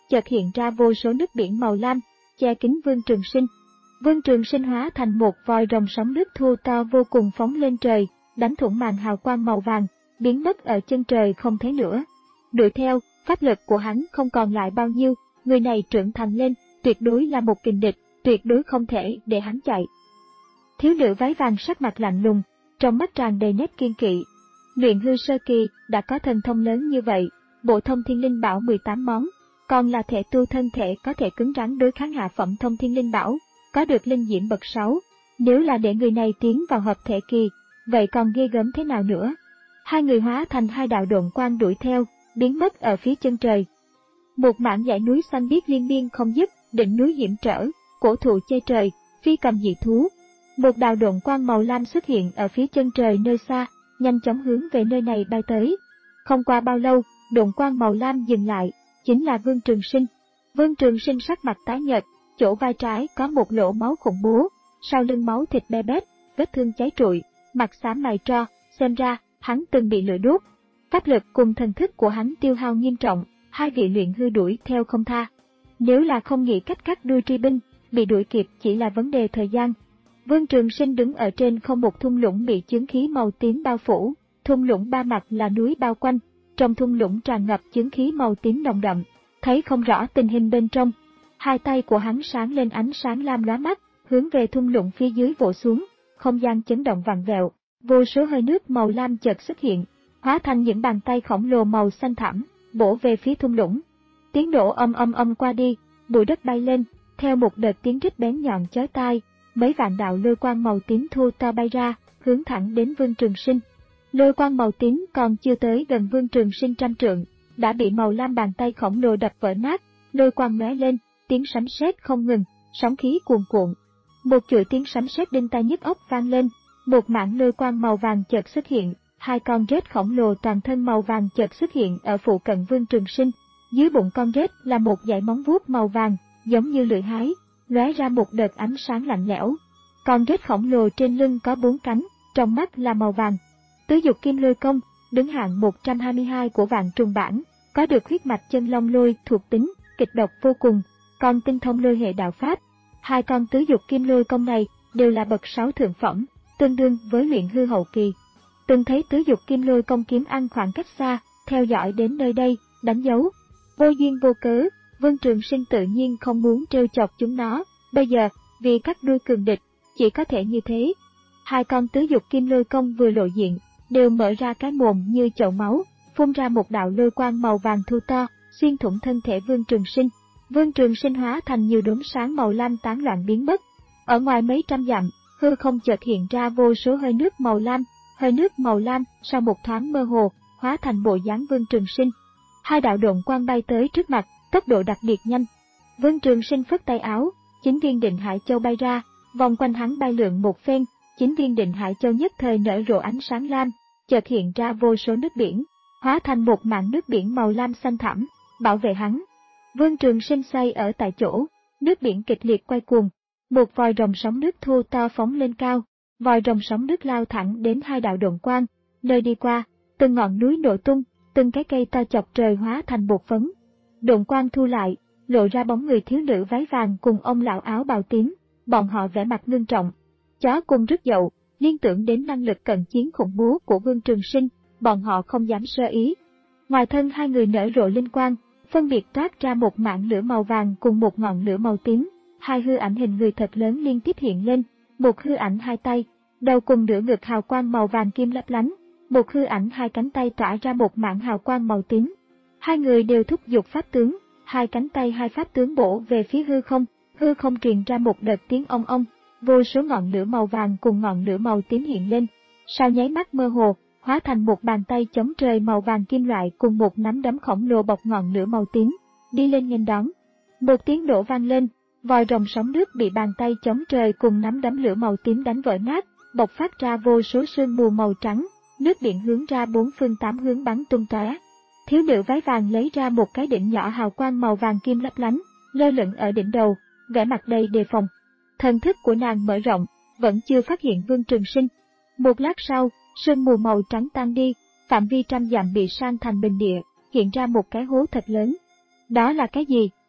chợt hiện ra vô số nước biển màu lam, che kín Vương Trường Sinh. Vương Trường Sinh hóa thành một vòi rồng sóng nước thô to vô cùng phóng lên trời, đánh thủng màn hào quang màu vàng, biến mất ở chân trời không thấy nữa. Đuổi theo, pháp lực của hắn không còn lại bao nhiêu, người này trưởng thành lên, tuyệt đối là một kình địch, tuyệt đối không thể để hắn chạy. Thiếu nữ váy vàng sắc mặt lạnh lùng, trong mắt tràn đầy nét kiên kỵ. Luyện hư sơ kỳ đã có thần thông lớn như vậy, bộ thông thiên linh bảo mười tám món, còn là thể tu thân thể có thể cứng rắn đối kháng hạ phẩm thông thiên linh bảo, có được linh diễm bậc sáu. Nếu là để người này tiến vào hợp thể kỳ, vậy còn ghê gớm thế nào nữa? Hai người hóa thành hai đạo độn quang đuổi theo, biến mất ở phía chân trời. Một mảng dãy núi xanh biếc liên miên không dứt, đỉnh núi hiểm trở, cổ thụ che trời, phi cầm dị thú. Một đạo độn quang màu lam xuất hiện ở phía chân trời nơi xa, nhanh chóng hướng về nơi này bay tới. Không qua bao lâu, độn quang màu lam dừng lại, chính là Vương Trường Sinh. Vương Trường Sinh sắc mặt tái nhợt, chỗ vai trái có một lỗ máu khủng bố, sau lưng máu thịt be bét, vết thương cháy trụi, mặt xám mày tro, xem ra hắn từng bị lửa đốt. Pháp lực cùng thần thức của hắn tiêu hao nghiêm trọng, hai vị luyện hư đuổi theo không tha. Nếu là không nghĩ cách cắt đuôi truy binh, bị đuổi kịp chỉ là vấn đề thời gian. Vương Trường Sinh đứng ở trên không một thung lũng bị chướng khí màu tím bao phủ, thung lũng ba mặt là núi bao quanh, trong thung lũng tràn ngập chướng khí màu tím nồng đậm, thấy không rõ tình hình bên trong. Hai tay của hắn sáng lên ánh sáng lam lóa mắt, hướng về thung lũng phía dưới vỗ xuống, không gian chấn động vặn vẹo, vô số hơi nước màu lam chợt xuất hiện, hóa thành những bàn tay khổng lồ màu xanh thẳm, bổ về phía thung lũng. Tiếng nổ âm âm âm qua đi, bụi đất bay lên, theo một đợt tiếng rít bén nhọn chói tai, mấy vạn đạo lôi quang màu tím thô to bay ra, hướng thẳng đến Vương Trường Sinh. Lôi quang màu tím còn chưa tới gần Vương Trường Sinh trăm trượng, đã bị màu lam bàn tay khổng lồ đập vỡ nát, lôi quang lóe lên, tiếng sấm sét không ngừng, sóng khí cuồn cuộn. Một chuỗi tiếng sấm sét đinh tai nhức óc vang lên, một mảng lôi quang màu vàng chợt xuất hiện, hai con rết khổng lồ toàn thân màu vàng chợt xuất hiện ở phụ cận Vương Trường Sinh. Dưới bụng con rết là một dải móng vuốt màu vàng, giống như lưỡi hái, lóe ra một đợt ánh sáng lạnh lẽo. Con rết khổng lồ trên lưng có bốn cánh, trong mắt là màu vàng. Tứ dục kim lôi công, đứng hạng một trăm hai mươi hai của vạn trùng bản, có được huyết mạch chân long lôi thuộc tính, kịch độc vô cùng, còn tinh thông lôi hệ đạo pháp. Hai con tứ dục kim lôi công này đều là bậc sáu thượng phẩm, tương đương với luyện hư hậu kỳ. Từng thấy tứ dục kim lôi công kiếm ăn khoảng cách xa, theo dõi đến nơi đây, đánh dấu. Vô duyên vô cớ, Vương Trường Sinh tự nhiên không muốn trêu chọc chúng nó, bây giờ, vì cắt đuôi cường địch, chỉ có thể như thế. Hai con tứ dục kim lôi công vừa lộ diện, đều mở ra cái mồm như chậu máu, phun ra một đạo lôi quang màu vàng thu to, xuyên thủng thân thể Vương Trường Sinh. Vương Trường Sinh hóa thành nhiều đốm sáng màu lam tán loạn biến mất. Ở ngoài mấy trăm dặm, hư không chợt hiện ra vô số hơi nước màu lam, hơi nước màu lam sau một thoáng mơ hồ, hóa thành bộ dáng Vương Trường Sinh. Hai đạo độn quang bay tới trước mặt, tốc độ đặc biệt nhanh. Vương Trường Sinh phất tay áo, chín viên định hải châu bay ra, vòng quanh hắn bay lượn một phen, chín viên định hải châu nhất thời nở rộ ánh sáng lam, chợt hiện ra vô số nước biển, hóa thành một mảng nước biển màu lam xanh thẳm, bảo vệ hắn. Vương Trường Sinh xoay ở tại chỗ, nước biển kịch liệt quay cuồng, một vòi rồng sóng nước thô to phóng lên cao, vòi rồng sóng nước lao thẳng đến hai đạo độn quang, nơi đi qua, từng ngọn núi nổ tung, từng cái cây to chọc trời hóa thành bột phấn. Độn quang thu lại, lộ ra bóng người thiếu nữ váy vàng cùng ông lão áo bào tím, bọn họ vẻ mặt ngưng trọng. Chó cùng rứt dậu, liên tưởng đến năng lực cận chiến khủng bố của Vương Trường Sinh, bọn họ không dám sơ ý. Ngoài thân hai người nở rộ linh quang, phân biệt toát ra một mảng lửa màu vàng cùng một ngọn lửa màu tím, hai hư ảnh hình người thật lớn liên tiếp hiện lên, một hư ảnh hai tay, đầu cùng nửa ngực hào quang màu vàng kim lấp lánh, một hư ảnh hai cánh tay tỏa ra một mảng hào quang màu tím. Hai người đều thúc giục pháp tướng, hai cánh tay hai pháp tướng bổ về phía hư không, hư không truyền ra một đợt tiếng ong ong, vô số ngọn lửa màu vàng cùng ngọn lửa màu tím hiện lên, sau nháy mắt mơ hồ, hóa thành một bàn tay chống trời màu vàng kim loại cùng một nắm đấm khổng lồ bọc ngọn lửa màu tím, đi lên nghênh đón. Một tiếng nổ vang lên, vòi rồng sóng nước bị bàn tay chống trời cùng nắm đấm lửa màu tím đánh vỡ nát, bộc phát ra vô số sương mù màu trắng, nước biển hướng ra bốn phương tám hướng bắn tung tóe. Thiếu nữ váy vàng lấy ra một cái đỉnh nhỏ hào quang màu vàng kim lấp lánh, lơ lửng ở đỉnh đầu, vẻ mặt đầy đề phòng. Thần thức của nàng mở rộng, vẫn chưa phát hiện Vương Trường Sinh. Một lát sau, sương mù màu trắng tan đi, phạm vi trăm dặm bị san thành bình địa, hiện ra một cái hố thật lớn. Đó là cái gì?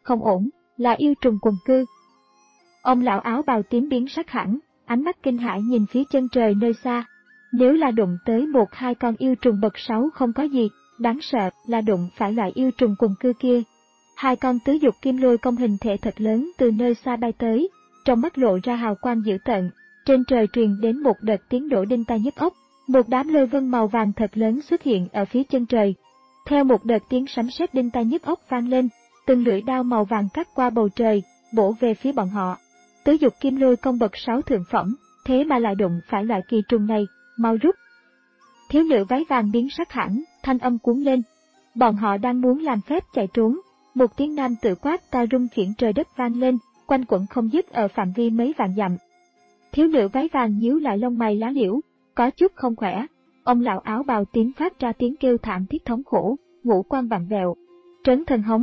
không ổn, là yêu trùng quần cư. Ông lão áo bào tím biến sắc hẳn, ánh mắt kinh hãi nhìn phía chân trời nơi xa. Nếu là đụng tới một hai con yêu trùng bậc sáu không có gì, đáng sợ là đụng phải loại yêu trùng quần cư kia. Hai con tứ dục kim lôi công hình thể thật lớn từ nơi xa bay tới, trong mắt lộ ra hào quang dữ tợn. Trên trời truyền đến một đợt tiếng nổ đinh tai nhức óc, một đám lôi vân màu vàng thật lớn xuất hiện ở phía chân trời. Theo một đợt tiếng sấm sét đinh tai nhức óc vang lên, từng lưỡi đao màu vàng cắt qua bầu trời, bổ về phía bọn họ. Tứ dục kim lôi công bậc sáu thượng phẩm, thế mà lại đụng phải loại kỳ trùng này, mau rút. Thiếu nữ váy vàng biến sắc hẳn, thanh âm cuốn lên. Bọn họ đang muốn làm phép chạy trốn, một tiếng nam tự quát to rung chuyển trời đất vang lên, quanh quẩn không dứt ở phạm vi mấy vạn dặm. Thiếu nữ váy vàng nhíu lại lông mày lá liễu, có chút không khỏe. Ông lão áo bào tím phát ra tiếng kêu thảm thiết thống khổ, ngũ quan vặn vẹo. Trấn thần hống.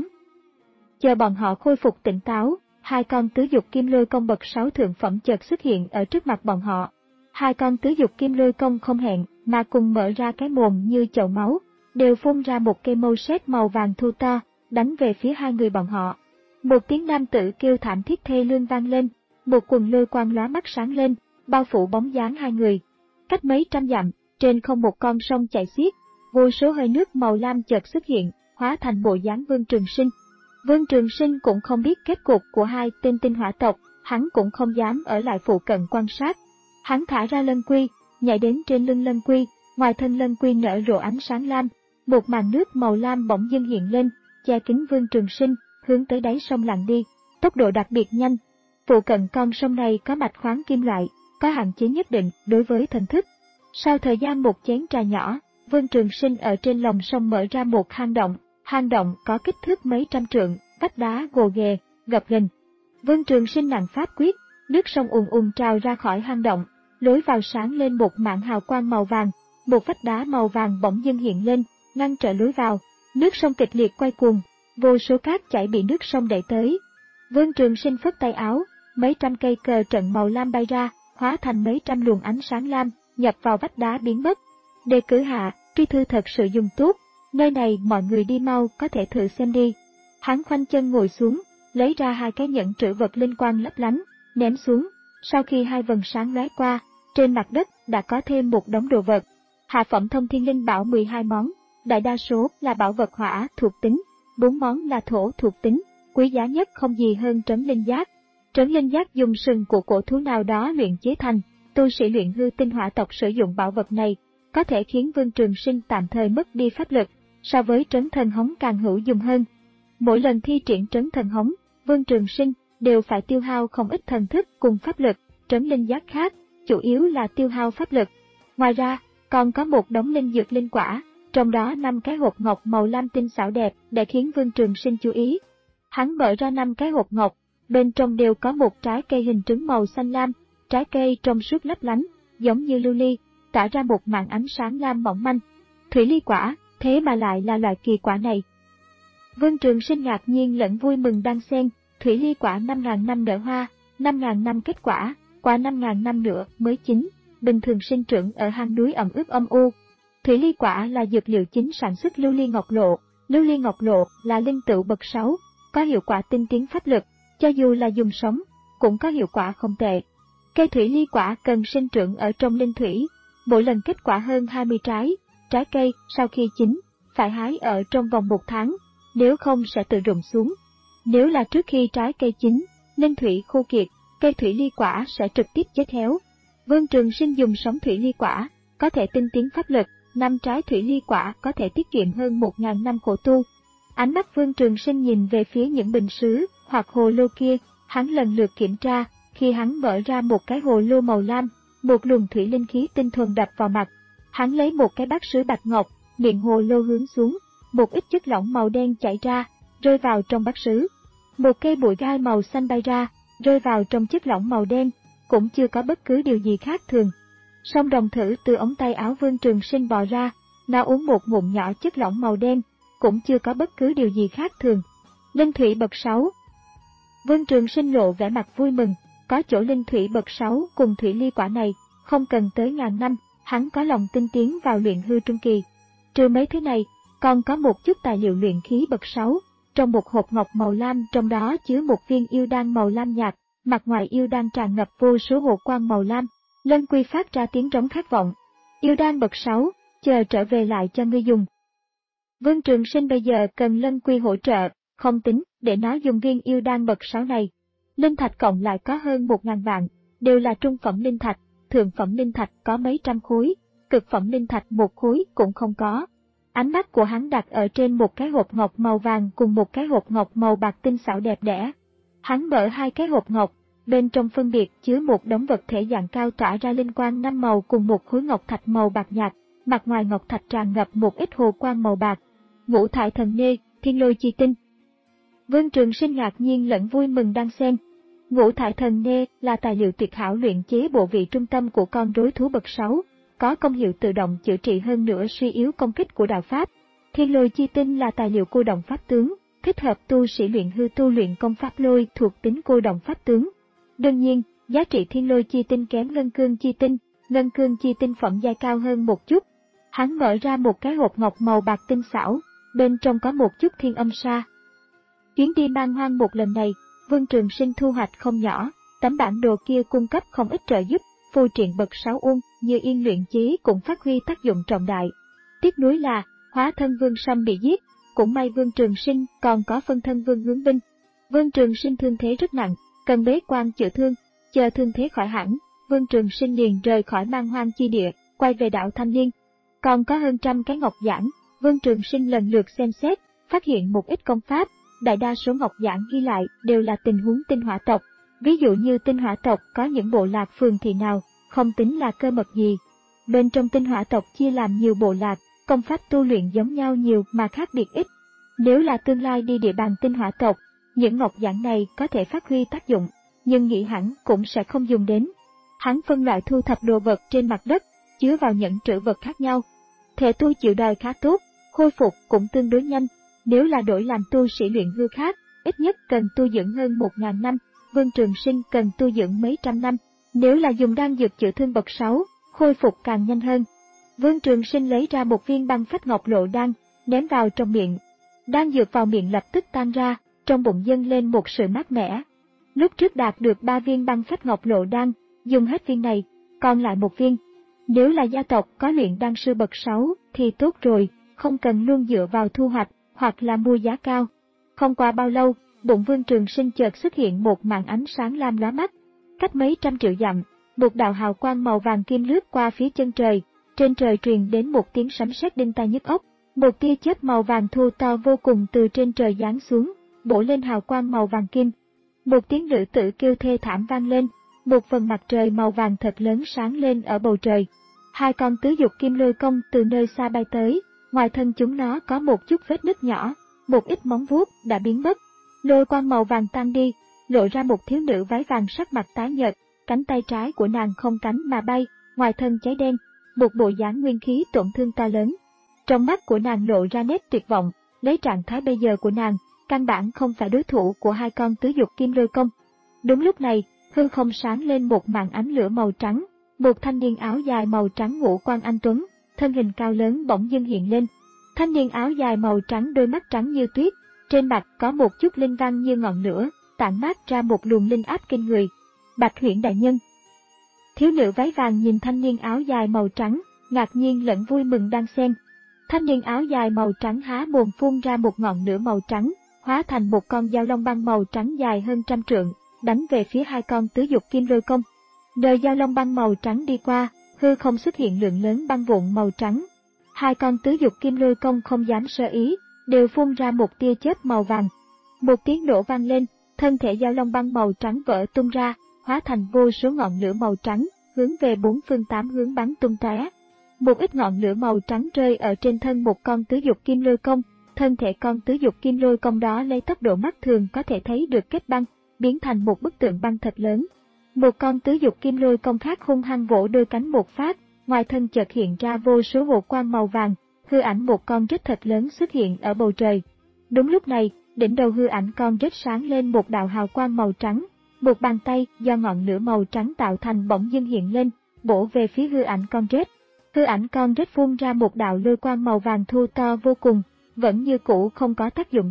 Chờ bọn họ khôi phục tỉnh táo, hai con tứ dục kim lôi công bậc sáu thượng phẩm chợt xuất hiện ở trước mặt bọn họ. Hai con tứ dục kim lôi công không hẹn mà cùng mở ra cái mồm như chậu máu, đều phun ra một cây mâu sét màu vàng thu to, đánh về phía hai người bọn họ. Một tiếng nam tử kêu thảm thiết thê lương vang lên, một quần lôi quang lóa mắt sáng lên, bao phủ bóng dáng hai người. Cách mấy trăm dặm, trên không một con sông chảy xiết, vô số hơi nước màu lam chợt xuất hiện, hóa thành bộ dáng Vương Trường Sinh. Vương Trường Sinh cũng không biết kết cục của hai tên tinh hỏa tộc, hắn cũng không dám ở lại phụ cận quan sát. Hắn thả ra lân quy, nhảy đến trên lưng lân quy, ngoài thân lân quy nở rộ ánh sáng lam, một màn nước màu lam bỗng dưng hiện lên, che kín Vương Trường Sinh, hướng tới đáy sông lặn đi, tốc độ đặc biệt nhanh. Phụ cận con sông này có mạch khoáng kim loại, có hạn chế nhất định đối với thần thức. Sau thời gian một chén trà nhỏ, Vương Trường Sinh ở trên lòng sông mở ra một hang động, hang động có kích thước mấy trăm trượng, vách đá gồ ghề, gập ghềnh. Vương Trường Sinh nặng pháp quyết, nước sông ùn ùn trào ra khỏi hang động, lối vào sáng lên một mảng hào quang màu vàng, một vách đá màu vàng bỗng dưng hiện lên, ngăn trở lối vào. Nước sông kịch liệt quay cuồng, vô số cát chảy bị nước sông đẩy tới. Vương Trường Sinh phất tay áo, mấy trăm cây cờ trận màu lam bay ra, hóa thành mấy trăm luồng ánh sáng lam, nhập vào vách đá biến mất. Đề cử hạ, truy thư thật sự dùng tốt, nơi này mọi người đi mau có thể thử xem đi. Hắn khoanh chân ngồi xuống, lấy ra hai cái nhẫn trữ vật linh quang lấp lánh, ném xuống. Sau khi hai vầng sáng lóe qua, trên mặt đất đã có thêm một đống đồ vật. Hạ phẩm thông thiên linh bảo mười hai món, đại đa số là bảo vật hỏa thuộc tính, bốn món là thổ thuộc tính, quý giá nhất không gì hơn trấn linh giác. Trấn linh giác dùng sừng của cổ thú nào đó luyện chế thành, tu sĩ luyện hư tinh hỏa tộc sử dụng bảo vật này, có thể khiến Vương Trường Sinh tạm thời mất đi pháp lực, so với trấn thần hống càng hữu dụng hơn. Mỗi lần thi triển trấn thần hống, Vương Trường Sinh đều phải tiêu hao không ít thần thức cùng pháp lực, trấn linh giác khác, chủ yếu là tiêu hao pháp lực. Ngoài ra, còn có một đống linh dược linh quả, trong đó năm cái hộp ngọc màu lam tinh xảo đẹp để khiến Vương Trường Sinh chú ý. Hắn mở ra năm cái hộp ngọc, bên trong đều có một trái cây hình trứng màu xanh lam, trái cây trong suốt lấp lánh, giống như lưu ly, tỏa ra một màn ánh sáng lam mỏng manh. Thủy ly quả, thế mà lại là loại kỳ quả này. Vương Trường Sinh ngạc nhiên lẫn vui mừng đan xen, thủy ly quả năm ngàn năm nở hoa, năm ngàn năm kết quả, qua năm ngàn năm nữa mới chín, bình thường sinh trưởng ở hang núi ẩm ướt âm u. Thủy ly quả là dược liệu chính sản xuất lưu ly ngọc lộ, lưu ly ngọc lộ là linh tựu bậc sáu, có hiệu quả tinh tiến pháp lực, cho dù là dùng sống, cũng có hiệu quả không tệ. Cây thủy ly quả cần sinh trưởng ở trong linh thủy, mỗi lần kết quả hơn hai mươi trái, trái cây sau khi chín, phải hái ở trong vòng một tháng, nếu không sẽ tự rụng xuống. Nếu là trước khi trái cây chín, linh thủy khô kiệt, cây thủy ly quả sẽ trực tiếp chết héo. Vương Trường Sinh dùng sống thủy ly quả, có thể tinh tiến pháp lực, năm trái thủy ly quả có thể tiết kiệm hơn một ngàn năm khổ tu. Ánh mắt Vương Trường Sinh nhìn về phía những bình sứ hoặc hồ lô kia, hắn lần lượt kiểm tra, khi hắn mở ra một cái hồ lô màu lam, một luồng thủy linh khí tinh thuần đập vào mặt. Hắn lấy một cái bát sứ bạch ngọc, miệng hồ lô hướng xuống, một ít chất lỏng màu đen chảy ra, rơi vào trong bát sứ. Một cây bụi gai màu xanh bay ra, rơi vào trong chất lỏng màu đen, cũng chưa có bất cứ điều gì khác thường. Song đồng thử từ ống tay áo Vương Trường Sinh bò ra, nó uống một ngụm nhỏ chất lỏng màu đen, cũng chưa có bất cứ điều gì khác thường. Linh thủy bậc sáu. Vương Trường Sinh lộ vẻ mặt vui mừng, có chỗ linh thủy bậc sáu cùng thủy ly quả này, không cần tới ngàn năm, hắn có lòng tin tiến vào luyện hư trung kỳ. Trừ mấy thứ này, còn có một chút tài liệu luyện khí bậc sáu, trong một hộp ngọc màu lam, trong đó chứa một viên yêu đan màu lam nhạt, mặt ngoài yêu đan tràn ngập vô số hồ quang màu lam. Lân Quy phát ra tiếng trống khát vọng. Yêu đan bậc sáu, chờ trở về lại cho ngươi dùng. Vương Trường Sinh bây giờ cần Lân Quy hỗ trợ, không tính để nó dùng viên yêu đan bậc sáu này. Linh thạch cộng lại có hơn một ngàn vạn, đều là trung phẩm linh thạch, thượng phẩm linh thạch có mấy trăm khối, cực phẩm linh thạch một khối cũng không có. Ánh mắt của hắn đặt ở trên một cái hộp ngọc màu vàng cùng một cái hộp ngọc màu bạc tinh xảo đẹp đẽ. Hắn mở hai cái hộp ngọc, bên trong phân biệt chứa một đống vật thể dạng cao tỏa ra linh quang năm màu cùng một khối ngọc thạch màu bạc nhạt, mặt ngoài ngọc thạch tràn ngập một ít hồ quang màu bạc. Ngũ thải thần nê, thiên lôi chi tinh. Vương Trường Sinh ngạc nhiên lẫn vui mừng đang xen. Ngũ thải thần nê là tài liệu tuyệt hảo luyện chế bộ vị trung tâm của con rối thú bậc sáu, có công hiệu tự động chữa trị hơn nữa suy yếu công kích của đạo pháp. Thiên lôi chi tinh là tài liệu cô động pháp tướng, thích hợp tu sĩ luyện hư tu luyện công pháp lôi thuộc tính cô động pháp tướng. Đương nhiên, giá trị thiên lôi chi tinh kém ngân cương chi tinh, ngân cương chi tinh phẩm giai cao hơn một chút. Hắn mở ra một cái hộp ngọc màu bạc tinh xảo, bên trong có một chút thiên âm sa. Chuyến đi man hoang một lần này, Vương Trường Sinh thu hoạch không nhỏ, tấm bản đồ kia cung cấp không ít trợ giúp, phù triện bậc sáu uông như yên luyện chí cũng phát huy tác dụng trọng đại. Tiếc nuối là, hóa thân Vương Sâm bị giết, cũng may Vương Trường Sinh còn có phân thân Vương Hướng Binh. Vương Trường Sinh thương thế rất nặng, cần bế quan chữa thương, chờ thương thế khỏi hẳn, Vương Trường Sinh liền rời khỏi man hoang chi địa, quay về đảo Thanh Liên. Còn có hơn trăm cái ngọc giản, Vương Trường Sinh lần lượt xem xét, phát hiện một ít công pháp, đại đa số ngọc giản ghi lại đều là tình huống tinh hỏa tộc. Ví dụ như tinh hỏa tộc có những bộ lạc phường thị nào, không tính là cơ mật gì. Bên trong tinh hỏa tộc chia làm nhiều bộ lạc, công pháp tu luyện giống nhau nhiều mà khác biệt ít. Nếu là tương lai đi địa bàn tinh hỏa tộc, những ngọc giản này có thể phát huy tác dụng, nhưng nghĩ hẳn cũng sẽ không dùng đến. Hắn phân loại thu thập đồ vật trên mặt đất, chứa vào những trữ vật khác nhau. Thể tu chịu đời khá tốt, khôi phục cũng tương đối nhanh. Nếu là đổi làm tu sĩ luyện hư khác, ít nhất cần tu dưỡng hơn một ngàn năm, Vương Trường Sinh cần tu dưỡng mấy trăm năm. Nếu là dùng đan dược chữa thương bậc sáu, khôi phục càng nhanh hơn. Vương Trường Sinh lấy ra một viên băng phách ngọc lộ đan, ném vào trong miệng. Đan dược vào miệng lập tức tan ra, trong bụng dâng lên một sự mát mẻ. Lúc trước đạt được ba viên băng phách ngọc lộ đan, dùng hết viên này, còn lại một viên. Nếu là gia tộc có luyện đan sư bậc sáu thì tốt rồi, không cần luôn dựa vào thu hoạch hoặc là mua giá cao. Không qua bao lâu, bụng Vương Trường Sinh chợt xuất hiện một màn ánh sáng lam lóa mắt. Cách mấy trăm triệu dặm, một đạo hào quang màu vàng kim lướt qua phía chân trời, trên trời truyền đến một tiếng sấm sét đinh tai nhức óc. Một tia chớp màu vàng thô to vô cùng từ trên trời giáng xuống, bổ lên hào quang màu vàng kim. Một tiếng nữ tử kêu thê thảm vang lên, một phần mặt trời màu vàng thật lớn sáng lên ở bầu trời. Hai con tứ dục kim lôi công từ nơi xa bay tới, ngoài thân chúng nó có một chút vết nứt nhỏ, một ít móng vuốt đã biến mất. Lôi quang màu vàng tan đi, lộ ra một thiếu nữ váy vàng sắc mặt tái nhợt, cánh tay trái của nàng không cánh mà bay, ngoài thân cháy đen, một bộ dáng nguyên khí tổn thương to lớn. Trong mắt của nàng lộ ra nét tuyệt vọng, lấy trạng thái bây giờ của nàng, căn bản không phải đối thủ của hai con tứ dục kim lôi công. Đúng lúc này, hư không sáng lên một màn ánh lửa màu trắng, một thanh niên áo dài màu trắng ngũ quan anh tuấn, thân hình cao lớn bỗng dưng hiện lên. Thanh niên áo dài màu trắng đôi mắt trắng như tuyết, trên mặt có một chút linh văn như ngọn lửa, tản mát ra một luồng linh áp kinh người. Bạch Huyễn đại nhân. Thiếu nữ váy vàng nhìn thanh niên áo dài màu trắng, ngạc nhiên lẫn vui mừng đan xen. Thanh niên áo dài màu trắng há mồm phun ra một ngọn lửa màu trắng, hóa thành một con dao long băng màu trắng dài hơn trăm trượng, đánh về phía hai con tứ dục kim lôi công. Nơi dao long băng màu trắng đi qua, hư không xuất hiện lượng lớn băng vụn màu trắng. Hai con tứ dục kim lôi công không dám sơ ý, đều phun ra một tia chớp màu vàng. Một tiếng nổ vang lên, thân thể dao long băng màu trắng vỡ tung ra, hóa thành vô số ngọn lửa màu trắng, hướng về bốn phương tám hướng bắn tung tóe. Một ít ngọn lửa màu trắng rơi ở trên thân một con tứ dục kim lôi công, thân thể con tứ dục kim lôi công đó lấy tốc độ mắt thường có thể thấy được kết băng, biến thành một bức tượng băng thật lớn. Một con tứ dục kim lôi công khác hung hăng vỗ đôi cánh một phát, ngoài thân chợt hiện ra vô số hồ quang màu vàng, hư ảnh một con rết thật lớn xuất hiện ở bầu trời. Đúng lúc này, đỉnh đầu hư ảnh con rết sáng lên một đạo hào quang màu trắng, một bàn tay do ngọn lửa màu trắng tạo thành bỗng dưng hiện lên, bổ về phía hư ảnh con rết. Hư ảnh con rết phun ra một đạo lôi quang màu vàng thô to vô cùng, vẫn như cũ không có tác dụng gì,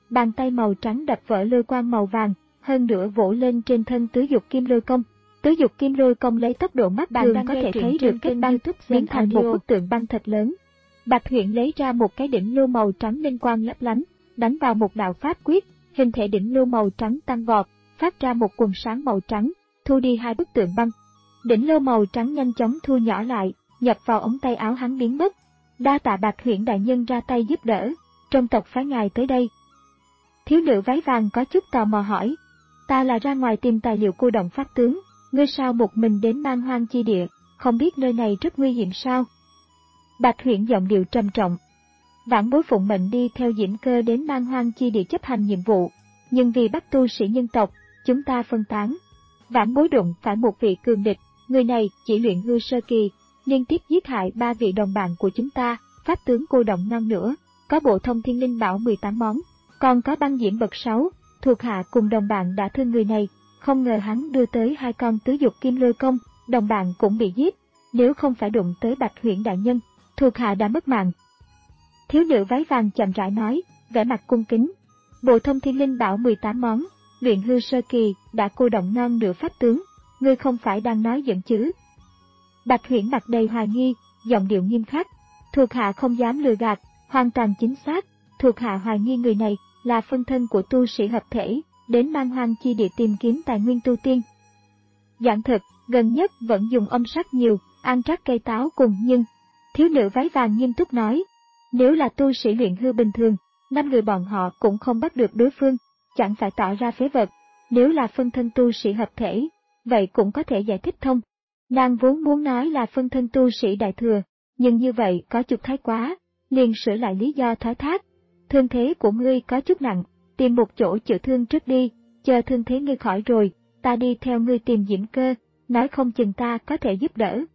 bàn tay màu trắng đập vỡ lôi quang màu vàng, hơn nữa vỗ lên trên thân tứ dục kim lôi công. Tứ dục kim lôi công lấy tốc độ mắt thường có thể thấy được kết băng biến thành một bức tượng băng thật lớn. Bạch Huyễn lấy ra một cái đỉnh lô màu trắng linh quang lấp lánh, đánh vào một đạo pháp quyết, hình thể đỉnh lô màu trắng tăng vọt, phát ra một quần sáng màu trắng, thu đi hai bức tượng băng. Đỉnh lô màu trắng nhanh chóng thu nhỏ lại, nhập vào ống tay áo hắn biến mất. Đa tạ Bạch Huyễn đại nhân ra tay giúp đỡ, trong tộc phái ngài tới đây. Thiếu nữ váy vàng có chút tò mò hỏi, ta là ra ngoài tìm tài liệu cô động pháp tướng, ngươi sao một mình đến Man Hoang chi địa, không biết nơi này rất nguy hiểm sao? Bạch Huyễn giọng điệu trầm trọng. Vãn bối phụng mệnh đi theo Diễm Cơ đến Man Hoang chi địa chấp hành nhiệm vụ, nhưng vì bắt tu sĩ nhân tộc, chúng ta phân tán. Vãn bối đụng phải một vị cường địch, người này chỉ luyện hư sơ kỳ, liên tiếp giết hại ba vị đồng bạn của chúng ta, pháp tướng cô động non nữa, có bộ thông thiên linh bảo mười tám món, còn có băng diễm bậc sáu, thuộc hạ cùng đồng bạn đã thương người này, không ngờ hắn đưa tới hai con tứ dục kim lôi công, đồng bạn cũng bị giết, nếu không phải đụng tới Bạch Huyễn đại nhân, thuộc hạ đã mất mạng. Thiếu nữ váy vàng chậm rãi nói, vẻ mặt cung kính, bộ thông thiên linh bảo mười tám món, luyện hư sơ kỳ, đã cô động non nửa pháp tướng, ngươi không phải đang nói giỡn chứ? Bạch Huyễn mặt đầy hoài nghi, giọng điệu nghiêm khắc, thuộc hạ không dám lừa gạt, hoàn toàn chính xác, thuộc hạ hoài nghi người này là phân thân của tu sĩ hợp thể, đến Man Hoang chi địa tìm kiếm tài nguyên tu tiên. Giảng thực, gần nhất vẫn dùng âm sắc nhiều, ăn trắc cây táo cùng nhưng, thiếu nữ váy vàng nghiêm túc nói, nếu là tu sĩ luyện hư bình thường, năm người bọn họ cũng không bắt được đối phương, chẳng phải tỏ ra phế vật, nếu là phân thân tu sĩ hợp thể, vậy cũng có thể giải thích thông. Nàng vốn muốn nói là phân thân tu sĩ đại thừa, nhưng như vậy có chút thái quá, liền sửa lại lý do thoái thác. Thương thế của ngươi có chút nặng, tìm một chỗ chữa thương trước đi, chờ thương thế ngươi khỏi rồi, ta đi theo ngươi tìm Diễm Cơ, nói không chừng ta có thể giúp đỡ.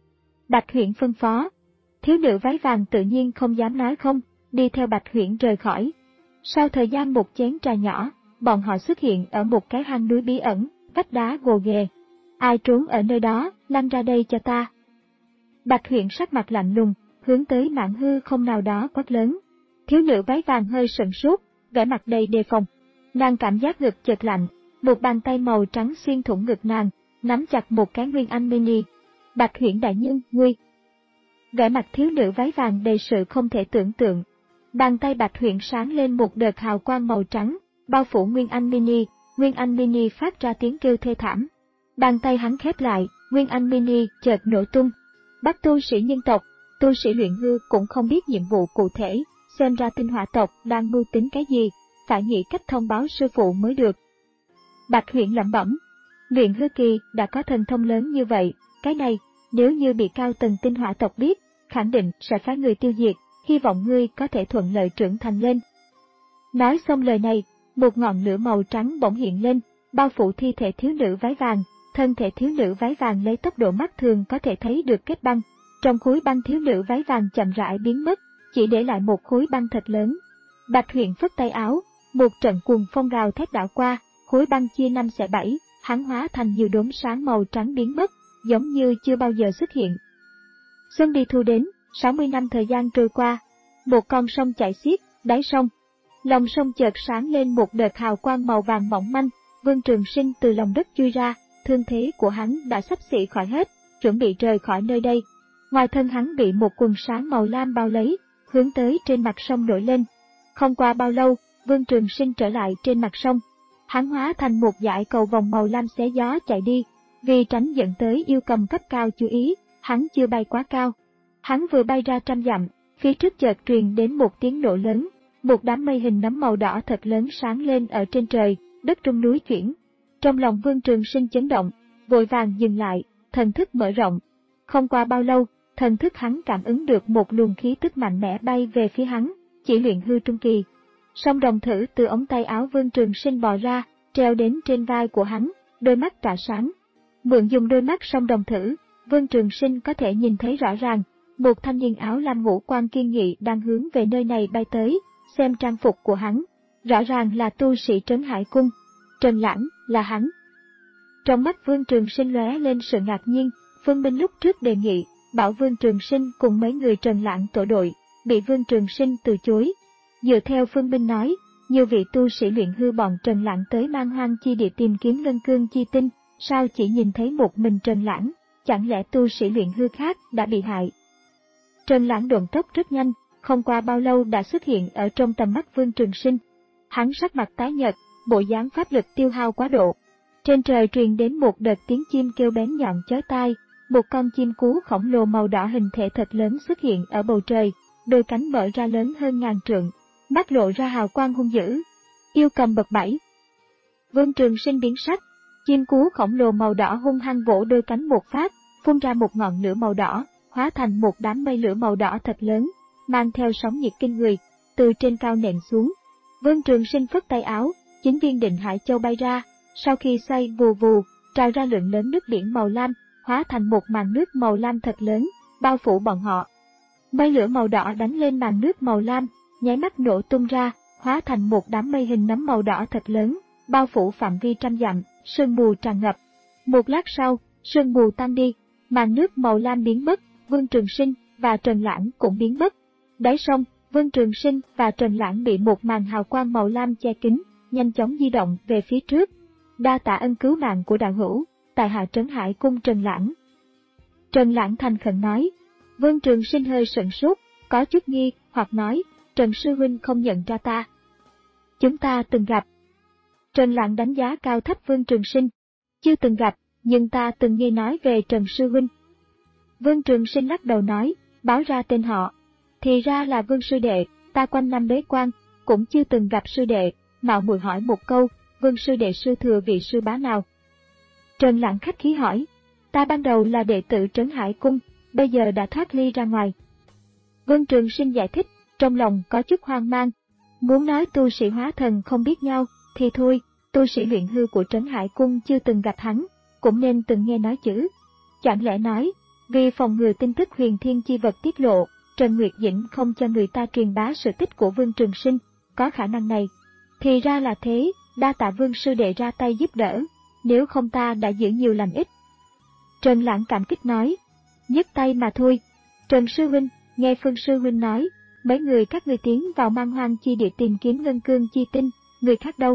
Bạch Huyễn phân phó, thiếu nữ váy vàng tự nhiên không dám nói không, đi theo Bạch Huyễn rời khỏi. Sau thời gian một chén trà nhỏ, bọn họ xuất hiện ở một cái hang núi bí ẩn, vách đá gồ ghề. Ai trốn ở nơi đó, lăn ra đây cho ta. Bạch Huyễn sắc mặt lạnh lùng, hướng tới mạn hư không nào đó quát lớn. Thiếu nữ váy vàng hơi sững sốt, vẻ mặt đầy đề phòng. Nàng cảm giác ngực chợt lạnh, một bàn tay màu trắng xuyên thủng ngực nàng, nắm chặt một cái nguyên anh mini. Bạch Huyễn đại nhân, ngươi. Vẻ mặt thiếu nữ váy vàng đầy sự không thể tưởng tượng. Bàn tay Bạch Huyễn sáng lên một đợt hào quang màu trắng, bao phủ nguyên anh mini, nguyên anh mini phát ra tiếng kêu thê thảm. Bàn tay hắn khép lại, nguyên anh mini chợt nổ tung. Bắt tu sĩ nhân tộc, tu sĩ luyện hư cũng không biết nhiệm vụ cụ thể, xem ra tinh hỏa tộc đang mưu tính cái gì, phải nghĩ cách thông báo sư phụ mới được. Bạch Huyễn lẩm bẩm, luyện hư kỳ đã có thần thông lớn như vậy, cái này, nếu như bị cao tầng tinh hỏa tộc biết, khẳng định sẽ phái người tiêu diệt, hy vọng ngươi có thể thuận lợi trưởng thành lên. Nói xong lời này, một ngọn lửa màu trắng bỗng hiện lên, bao phủ thi thể thiếu nữ váy vàng, thân thể thiếu nữ váy vàng lấy tốc độ mắt thường có thể thấy được kết băng. Trong khối băng thiếu nữ váy vàng chậm rãi biến mất, chỉ để lại một khối băng thật lớn. Bạch Huyễn phất tay áo, một trận cuồng phong gào thét đảo qua, khối băng chia năm xẻ bảy, hắn hóa thành nhiều đốm sáng màu trắng biến mất, giống như chưa bao giờ xuất hiện. Xuân đi thu đến, sáu mươi năm thời gian trôi qua, một con sông chảy xiết, đáy sông. Lòng sông chợt sáng lên một đợt hào quang màu vàng mỏng manh, Vương Trường Sinh từ lòng đất chui ra, thương thế của hắn đã xấp xỉ khỏi hết, chuẩn bị rời khỏi nơi đây. Ngoài thân hắn bị một quần sáng màu lam bao lấy, hướng tới trên mặt sông nổi lên. Không qua bao lâu, Vương Trường Sinh trở lại trên mặt sông. Hắn hóa thành một dải cầu vòng màu lam xé gió chạy đi, vì tránh dẫn tới yêu cầm cấp cao chú ý, hắn chưa bay quá cao. Hắn vừa bay ra trăm dặm, phía trước chợt truyền đến một tiếng nổ lớn, một đám mây hình nấm màu đỏ thật lớn sáng lên ở trên trời, đất trong núi chuyển. Trong lòng Vương Trường Sinh chấn động, vội vàng dừng lại, thần thức mở rộng. Không qua bao lâu, thần thức hắn cảm ứng được một luồng khí tức mạnh mẽ bay về phía hắn, chỉ luyện hư trung kỳ. Song đồng thử từ ống tay áo Vương Trường Sinh bò ra, treo đến trên vai của hắn, đôi mắt tỏa sáng. Mượn dùng đôi mắt song đồng thử, Vương Trường Sinh có thể nhìn thấy rõ ràng, một thanh niên áo lam ngũ quan kiên nghị đang hướng về nơi này bay tới, xem trang phục của hắn, rõ ràng là tu sĩ Trấn Hải Cung. Trần Lãng, là hắn. Trong mắt Vương Trường Sinh lóe lên sự ngạc nhiên, Phương Minh lúc trước đề nghị, bảo Vương Trường Sinh cùng mấy người Trần Lãng tổ đội, bị Vương Trường Sinh từ chối. Dựa theo Phương Minh nói, nhiều vị tu sĩ luyện hư bọn Trần Lãng tới Man Hoang chi địa tìm kiếm ngân cương chi tinh, sao chỉ nhìn thấy một mình Trần Lãng, chẳng lẽ tu sĩ luyện hư khác đã bị hại? Trần Lãng độn tốc rất nhanh, không qua bao lâu đã xuất hiện ở trong tầm mắt Vương Trường Sinh. Hắn sắc mặt tái nhợt, bộ dáng pháp lực tiêu hao quá độ. Trên trời truyền đến một đợt tiếng chim kêu bén nhọn chói tai, một con chim cú khổng lồ màu đỏ hình thể thật lớn xuất hiện ở bầu trời, đôi cánh mở ra lớn hơn ngàn trượng, mắt lộ ra hào quang hung dữ. Yêu cầm bậc bảy. Vương Trường Sinh biến sắc, chim cú khổng lồ màu đỏ hung hăng vỗ đôi cánh một phát, phun ra một ngọn lửa màu đỏ, hóa thành một đám mây lửa màu đỏ thật lớn, mang theo sóng nhiệt kinh người, từ trên cao nện xuống. Vương Trường Sinh phất tay áo, chín viên Định Hải Châu bay ra, sau khi xoay vù vù, trào ra lượng lớn nước biển màu lam, hóa thành một màn nước màu lam thật lớn, bao phủ bọn họ. Mây lửa màu đỏ đánh lên màn nước màu lam, nháy mắt nổ tung ra, hóa thành một đám mây hình nấm màu đỏ thật lớn, bao phủ phạm vi trăm dặm, sương mù tràn ngập. Một lát sau, sương mù tan đi, màn nước màu lam biến mất, Vương Trường Sinh và Trần Lãng cũng biến mất. Đáy sông, Vương Trường Sinh và Trần Lãng bị một màn hào quang màu lam che kín, nhanh chóng di động về phía trước. Đa tạ ân cứu mạng của đạo hữu, tại hạ Trấn Hải Cung Trần Lãng. Trần Lãng thành khẩn nói. Vương Trường Sinh hơi sửng sốt, có chút nghi, hoặc nói, Trần Sư Huynh không nhận ra ta. Chúng ta từng gặp. Trần Lãng đánh giá cao thấp Vương Trường Sinh. Chưa từng gặp, nhưng ta từng nghe nói về Trần Sư Huynh. Vương Trường Sinh lắc đầu nói, báo ra tên họ. Thì ra là Vương Sư Đệ, ta quanh năm bế quan, cũng chưa từng gặp Sư Đệ, mạo muội hỏi một câu, Vương Sư Đệ sư thừa vị sư bá nào? Trần Lãng khách khí hỏi, ta ban đầu là đệ tử Trấn Hải Cung, bây giờ đã thoát ly ra ngoài. Vương Trường Sinh giải thích, trong lòng có chút hoang mang. Muốn nói tu sĩ hóa thần không biết nhau, thì thôi, tu sĩ luyện hư của Trấn Hải Cung chưa từng gặp hắn, cũng nên từng nghe nói chữ. Chẳng lẽ nói, vì phòng ngừa tin tức huyền thiên chi vật tiết lộ, Trần Nguyệt Dĩnh không cho người ta truyền bá sự tích của Vương Trường Sinh, có khả năng này. Thì ra là thế, đa tạ Vương Sư Đệ ra tay giúp đỡ, nếu không ta đã giữ nhiều lành ít. Trần Lãng cảm kích nói, nhấc tay mà thôi. Trần Sư Huynh, nghe Phương Sư Huynh nói, mấy người các ngươi tiến vào Man Hoang chi địa tìm kiếm ngân cương chi tinh, người khác đâu?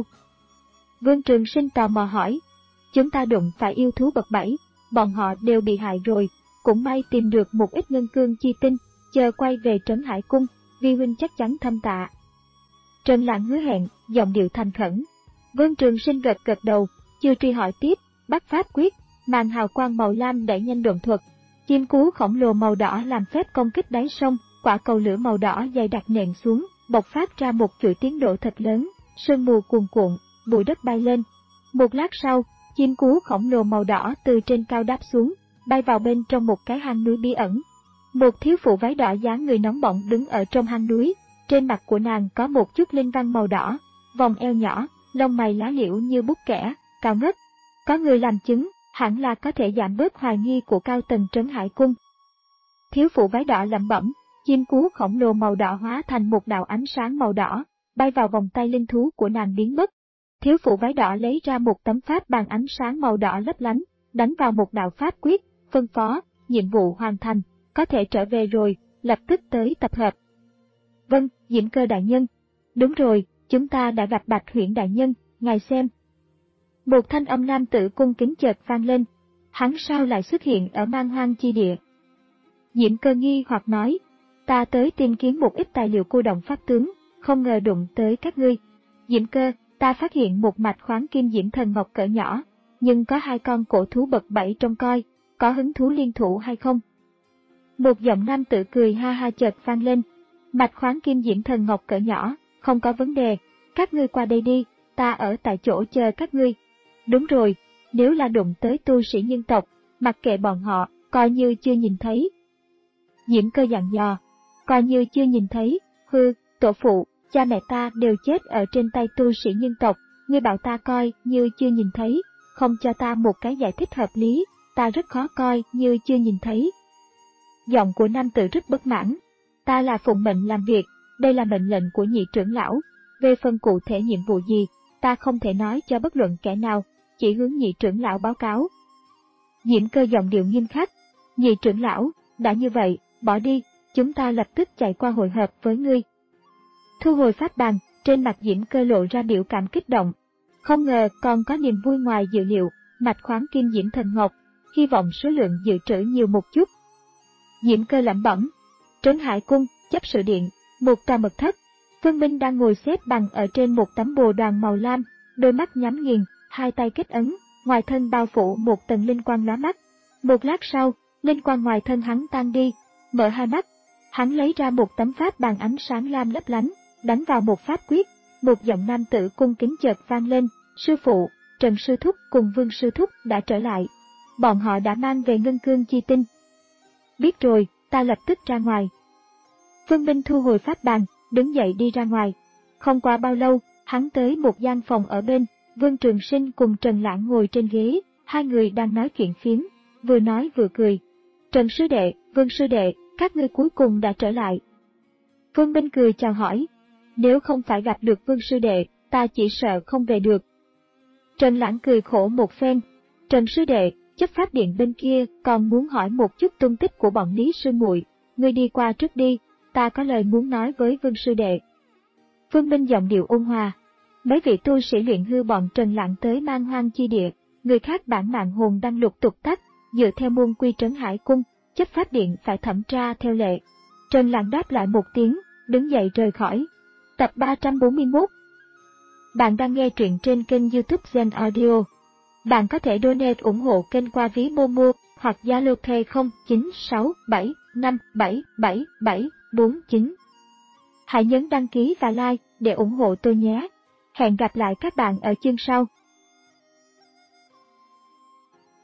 Vương Trường Sinh tò mò hỏi, chúng ta đụng phải yêu thú bậc bảy, bọn họ đều bị hại rồi, cũng may tìm được một ít ngân cương chi tinh, chờ quay về Trấn Hải Cung, vi huynh chắc chắn thâm tạ. Trần Lãng hứa hẹn, giọng điệu thành khẩn. Vương Trường Sinh gật gật đầu, chưa truy hỏi tiếp, bắt pháp quyết, màn hào quang màu lam đẩy nhanh độn thuật. Chim cú khổng lồ màu đỏ làm phép công kích đáy sông, quả cầu lửa màu đỏ dày đặc nện xuống, bộc phát ra một chuỗi tiếng nổ thật lớn, sương mù cuồn cuộn, bụi đất bay lên. Một lát sau, chim cú khổng lồ màu đỏ từ trên cao đáp xuống, bay vào bên trong một cái hang núi bí ẩn. Một thiếu phụ váy đỏ dáng người nóng bỏng đứng ở trong hang núi, trên mặt của nàng có một chút linh văn màu đỏ, vòng eo nhỏ, lông mày lá liễu như bút kẻ, cao ngất. Có người làm chứng, hẳn là có thể giảm bớt hoài nghi của cao tầng Trấn Hải Cung. Thiếu phụ váy đỏ lẩm bẩm, chim cú khổng lồ màu đỏ hóa thành một đạo ánh sáng màu đỏ, bay vào vòng tay linh thú của nàng biến mất. Thiếu phụ váy đỏ lấy ra một tấm pháp bàn ánh sáng màu đỏ lấp lánh, đánh vào một đạo pháp quyết, phân phó, nhiệm vụ hoàn thành, có thể trở về rồi, lập tức tới tập hợp. Vâng, Diễm Cơ đại nhân. Đúng rồi, chúng ta đã gặp Bạch Huyễn đại nhân, ngài xem. Một thanh âm nam tử cung kính chợt vang lên. Hắn sao lại xuất hiện ở Man Hoang chi địa? Diễm Cơ nghi hoặc nói, ta tới tìm kiếm một ít tài liệu cô động pháp tướng, không ngờ đụng tới các ngươi. Diễm Cơ, ta phát hiện một mạch khoáng kim diễm thần ngọc cỡ nhỏ, nhưng có hai con cổ thú bậc bảy trông coi, có hứng thú liên thủ hay không? Một giọng nam tử cười ha ha chợt vang lên. Mạch khoáng kim diễm thần ngọc cỡ nhỏ, không có vấn đề, các ngươi qua đây đi, ta ở tại chỗ chờ các ngươi. Đúng rồi, nếu là đụng tới tu sĩ nhân tộc, mặc kệ bọn họ, coi như chưa nhìn thấy. Diễm Cơ dặn dò, coi như chưa nhìn thấy, hư, tổ phụ, cha mẹ ta đều chết ở trên tay tu sĩ nhân tộc, ngươi bảo ta coi như chưa nhìn thấy, không cho ta một cái giải thích hợp lý, ta rất khó coi như chưa nhìn thấy. Giọng của nam tử rất bất mãn, ta là phụng mệnh làm việc, đây là mệnh lệnh của nhị trưởng lão, về phần cụ thể nhiệm vụ gì, ta không thể nói cho bất luận kẻ nào, chỉ hướng nhị trưởng lão báo cáo. Diễm Cơ giọng điệu nghiêm khắc, nhị trưởng lão, đã như vậy, bỏ đi, chúng ta lập tức chạy qua hội hợp với ngươi. Thu hồi pháp bàn, Trên mặt Diễm Cơ lộ ra biểu cảm kích động. Không ngờ còn có niềm vui ngoài dự liệu, mạch khoáng kim Diễm Thần Ngọc, hy vọng số lượng dự trữ nhiều một chút. Diễm Cơ lẩm bẩm. Trấn Hải Cung, chấp sự điện, một tòa mật thất. Vương Minh đang ngồi xếp bằng ở trên một tấm bồ đoàn màu lam, đôi mắt nhắm nghiền, hai tay kết ấn, ngoài thân bao phủ một tầng linh quang lóa mắt. Một lát sau, linh quang ngoài thân hắn tan đi, mở hai mắt, hắn lấy ra một tấm pháp bàn ánh sáng lam lấp lánh, đánh vào một pháp quyết, một giọng nam tử cung kính chợt vang lên, sư phụ, Trần sư thúc cùng Vương sư thúc đã trở lại. Bọn họ đã mang về ngân cương chi tinh. Biết rồi, ta lập tức ra ngoài. Vương Minh thu hồi pháp bàn, đứng dậy đi ra ngoài. Không qua bao lâu, hắn tới một gian phòng ở bên, Vương Trường Sinh cùng Trần Lãng ngồi trên ghế, hai người đang nói chuyện phiếm, vừa nói vừa cười. Trần sư đệ, Vương sư đệ, các ngươi cuối cùng đã trở lại. Vương Minh cười chào hỏi. Nếu không phải gặp được Vương sư đệ, ta chỉ sợ không về được. Trần Lãng cười khổ một phen. Trần sư đệ, chấp pháp điện bên kia còn muốn hỏi một chút tung tích của bọn Lý sư muội, ngươi đi qua trước đi, ta có lời muốn nói với Vương sư đệ. Vương Minh giọng điệu ôn hòa. Mấy vị tu sĩ luyện hư bọn Trần Lãng tới Man Hoang chi địa, người khác bản mạng hồn đang lục tục tắc, dựa theo môn quy Trấn Hải Cung, chấp pháp điện phải thẩm tra theo lệ. Trần Lãng đáp lại một tiếng, đứng dậy rời khỏi. Tập ba trăm bốn mươi mốt. Bạn đang nghe truyện trên kênh YouTube Zen Audio. Bạn có thể donate ủng hộ kênh qua ví Momo hoặc Zalo Pay không chín sáu bảy năm bảy bảy bảy bốn chín. Hãy nhấn đăng ký và like để ủng hộ tôi nhé. Hẹn gặp lại các bạn ở chương sau.